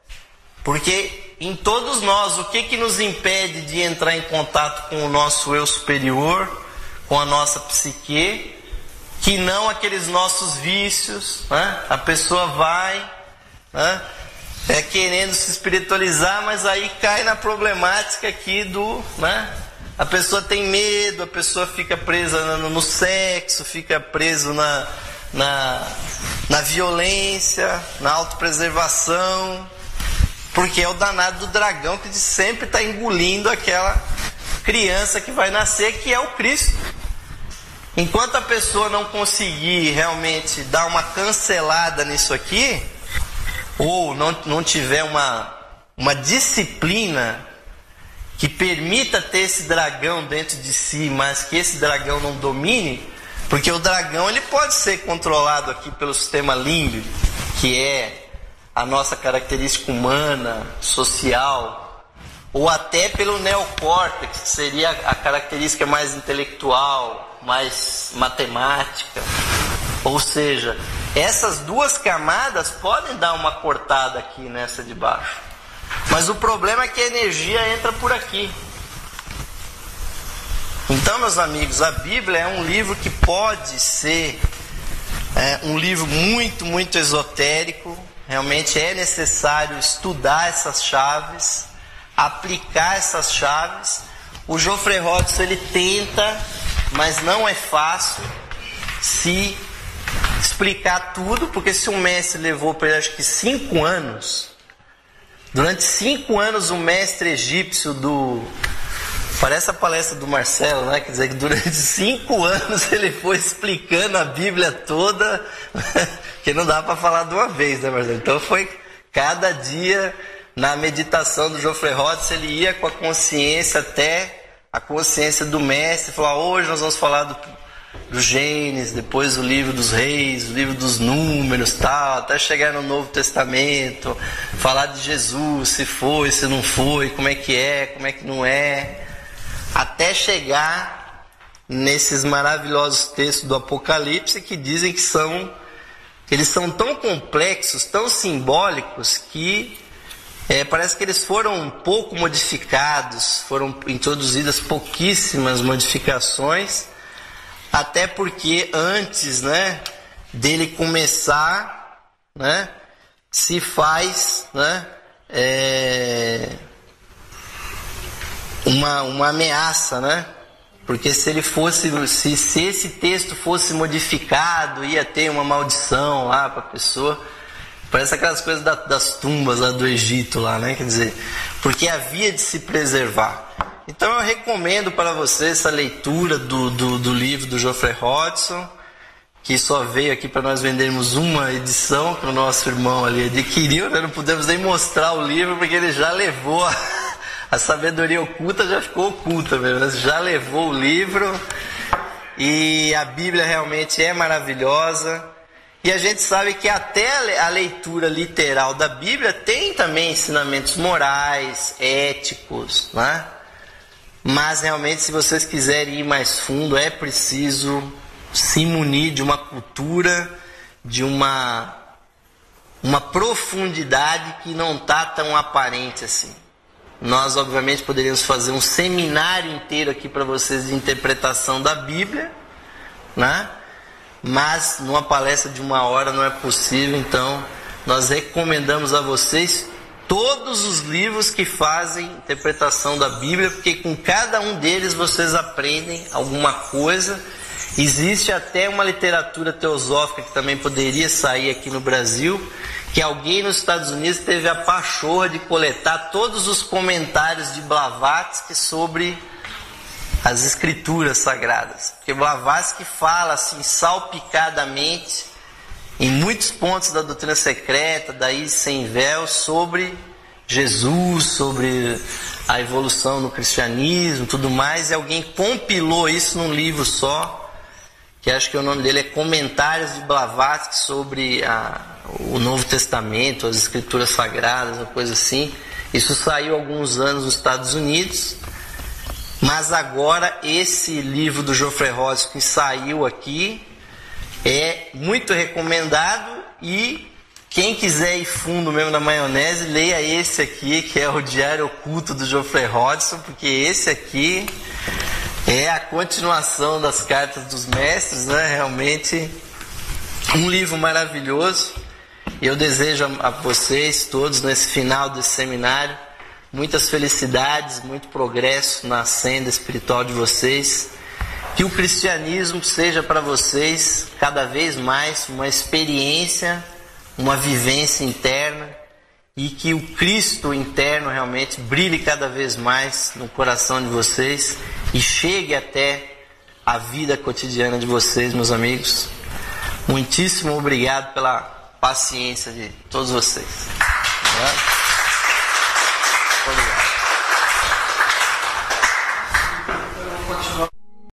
Porque em todos nós, o que, que nos impede de entrar em contato com o nosso eu superior, com a nossa psique, que não aqueles nossos vícios, né? A pessoa vai, né, é, querendo se espiritualizar, mas aí cai na problemática aqui do, né, a pessoa tem medo, a pessoa fica presa no, no sexo, fica preso na, na, na violência, na autopreservação, porque é o danado do dragão que sempre está engolindo aquela criança que vai nascer, que é o Cristo. Enquanto a pessoa não conseguir realmente dar uma cancelada nisso aqui, ou não, não tiver uma, uma disciplina que permita ter esse dragão dentro de si, mas que esse dragão não domine, porque o dragão ele pode ser controlado aqui pelo sistema límbico, que é a nossa característica humana, social, ou até pelo neocórtex, que seria a característica mais intelectual, mais matemática. Ou seja, essas duas camadas podem dar uma cortada aqui nessa de baixo. Mas o problema é que a energia entra por aqui. Então, meus amigos, a Bíblia é um livro que pode ser é, um livro muito, muito esotérico. Realmente é necessário estudar essas chaves, aplicar essas chaves. O Geoffrey Hodgson, ele tenta, mas não é fácil se explicar tudo, porque se um mestre levou para ele acho que cinco anos, durante cinco anos o mestre egípcio do... Parece a palestra do Marcelo, né? Quer dizer que durante cinco anos ele foi explicando a Bíblia toda, que não dá para falar de uma vez, né, Marcelo? Então foi cada dia na meditação do Geoffrey Hodgson, ele ia com a consciência até a consciência do mestre, falar, hoje nós vamos falar do, do Gênesis, depois o livro dos reis, o livro dos números, tal, até chegar no Novo Testamento, falar de Jesus, se foi, se não foi, como é que é, como é que não é, até chegar nesses maravilhosos textos do Apocalipse que dizem que são, eles são tão complexos, tão simbólicos, que É, parece que eles foram um pouco modificados, foram introduzidas pouquíssimas modificações, até porque antes, né, dele começar, né, se faz, né, é, uma, uma ameaça, né, porque se ele fosse, se, se esse texto fosse modificado, ia ter uma maldição lá para a pessoa. Parece aquelas coisas da, das tumbas lá do Egito, lá, né? Quer dizer, porque havia de se preservar. Então eu recomendo para você essa leitura do, do, do livro do Geoffrey Hodgson, que só veio aqui para nós vendermos uma edição que o nosso irmão ali adquiriu. Nós não podemos nem mostrar o livro porque ele já levou a, a sabedoria oculta, já ficou oculta mesmo, já levou o livro. E a Bíblia realmente é maravilhosa. E a gente sabe que até a leitura literal da Bíblia tem também ensinamentos morais, éticos, né? Mas realmente, se vocês quiserem ir mais fundo, é preciso se munir de uma cultura, de uma, uma profundidade que não está tão aparente assim. Nós, obviamente, poderíamos fazer um seminário inteiro aqui para vocês de interpretação da Bíblia, né? Mas numa palestra de uma hora não é possível, então nós recomendamos a vocês todos os livros que fazem interpretação da Bíblia, porque com cada um deles vocês aprendem alguma coisa. Existe até uma literatura teosófica que também poderia sair aqui no Brasil, que alguém nos Estados Unidos teve a pachorra de coletar todos os comentários de Blavatsky sobre as escrituras sagradas. Porque Blavatsky fala assim salpicadamente em muitos pontos da doutrina secreta, daí sem véu, sobre Jesus, sobre a evolução no cristianismo, tudo mais, e alguém compilou isso num livro só, que acho que o nome dele é Comentários de Blavatsky sobre a, o Novo Testamento, as escrituras sagradas, uma coisa assim. Isso saiu há alguns anos nos Estados Unidos. Mas agora esse livro do Geoffrey Hodgson que saiu aqui é muito recomendado, e quem quiser ir fundo mesmo na maionese, leia esse aqui, que é o Diário Oculto do Geoffrey Hodgson, porque esse aqui é a continuação das Cartas dos Mestres, né? Realmente um livro maravilhoso. Eu desejo a vocês todos, nesse final desse seminário, muitas felicidades, muito progresso na senda espiritual de vocês. Que o cristianismo seja para vocês cada vez mais uma experiência, uma vivência interna, e que o Cristo interno realmente brilhe cada vez mais no coração de vocês e chegue até a vida cotidiana de vocês, meus amigos. Muitíssimo obrigado pela paciência de todos vocês. Obrigado.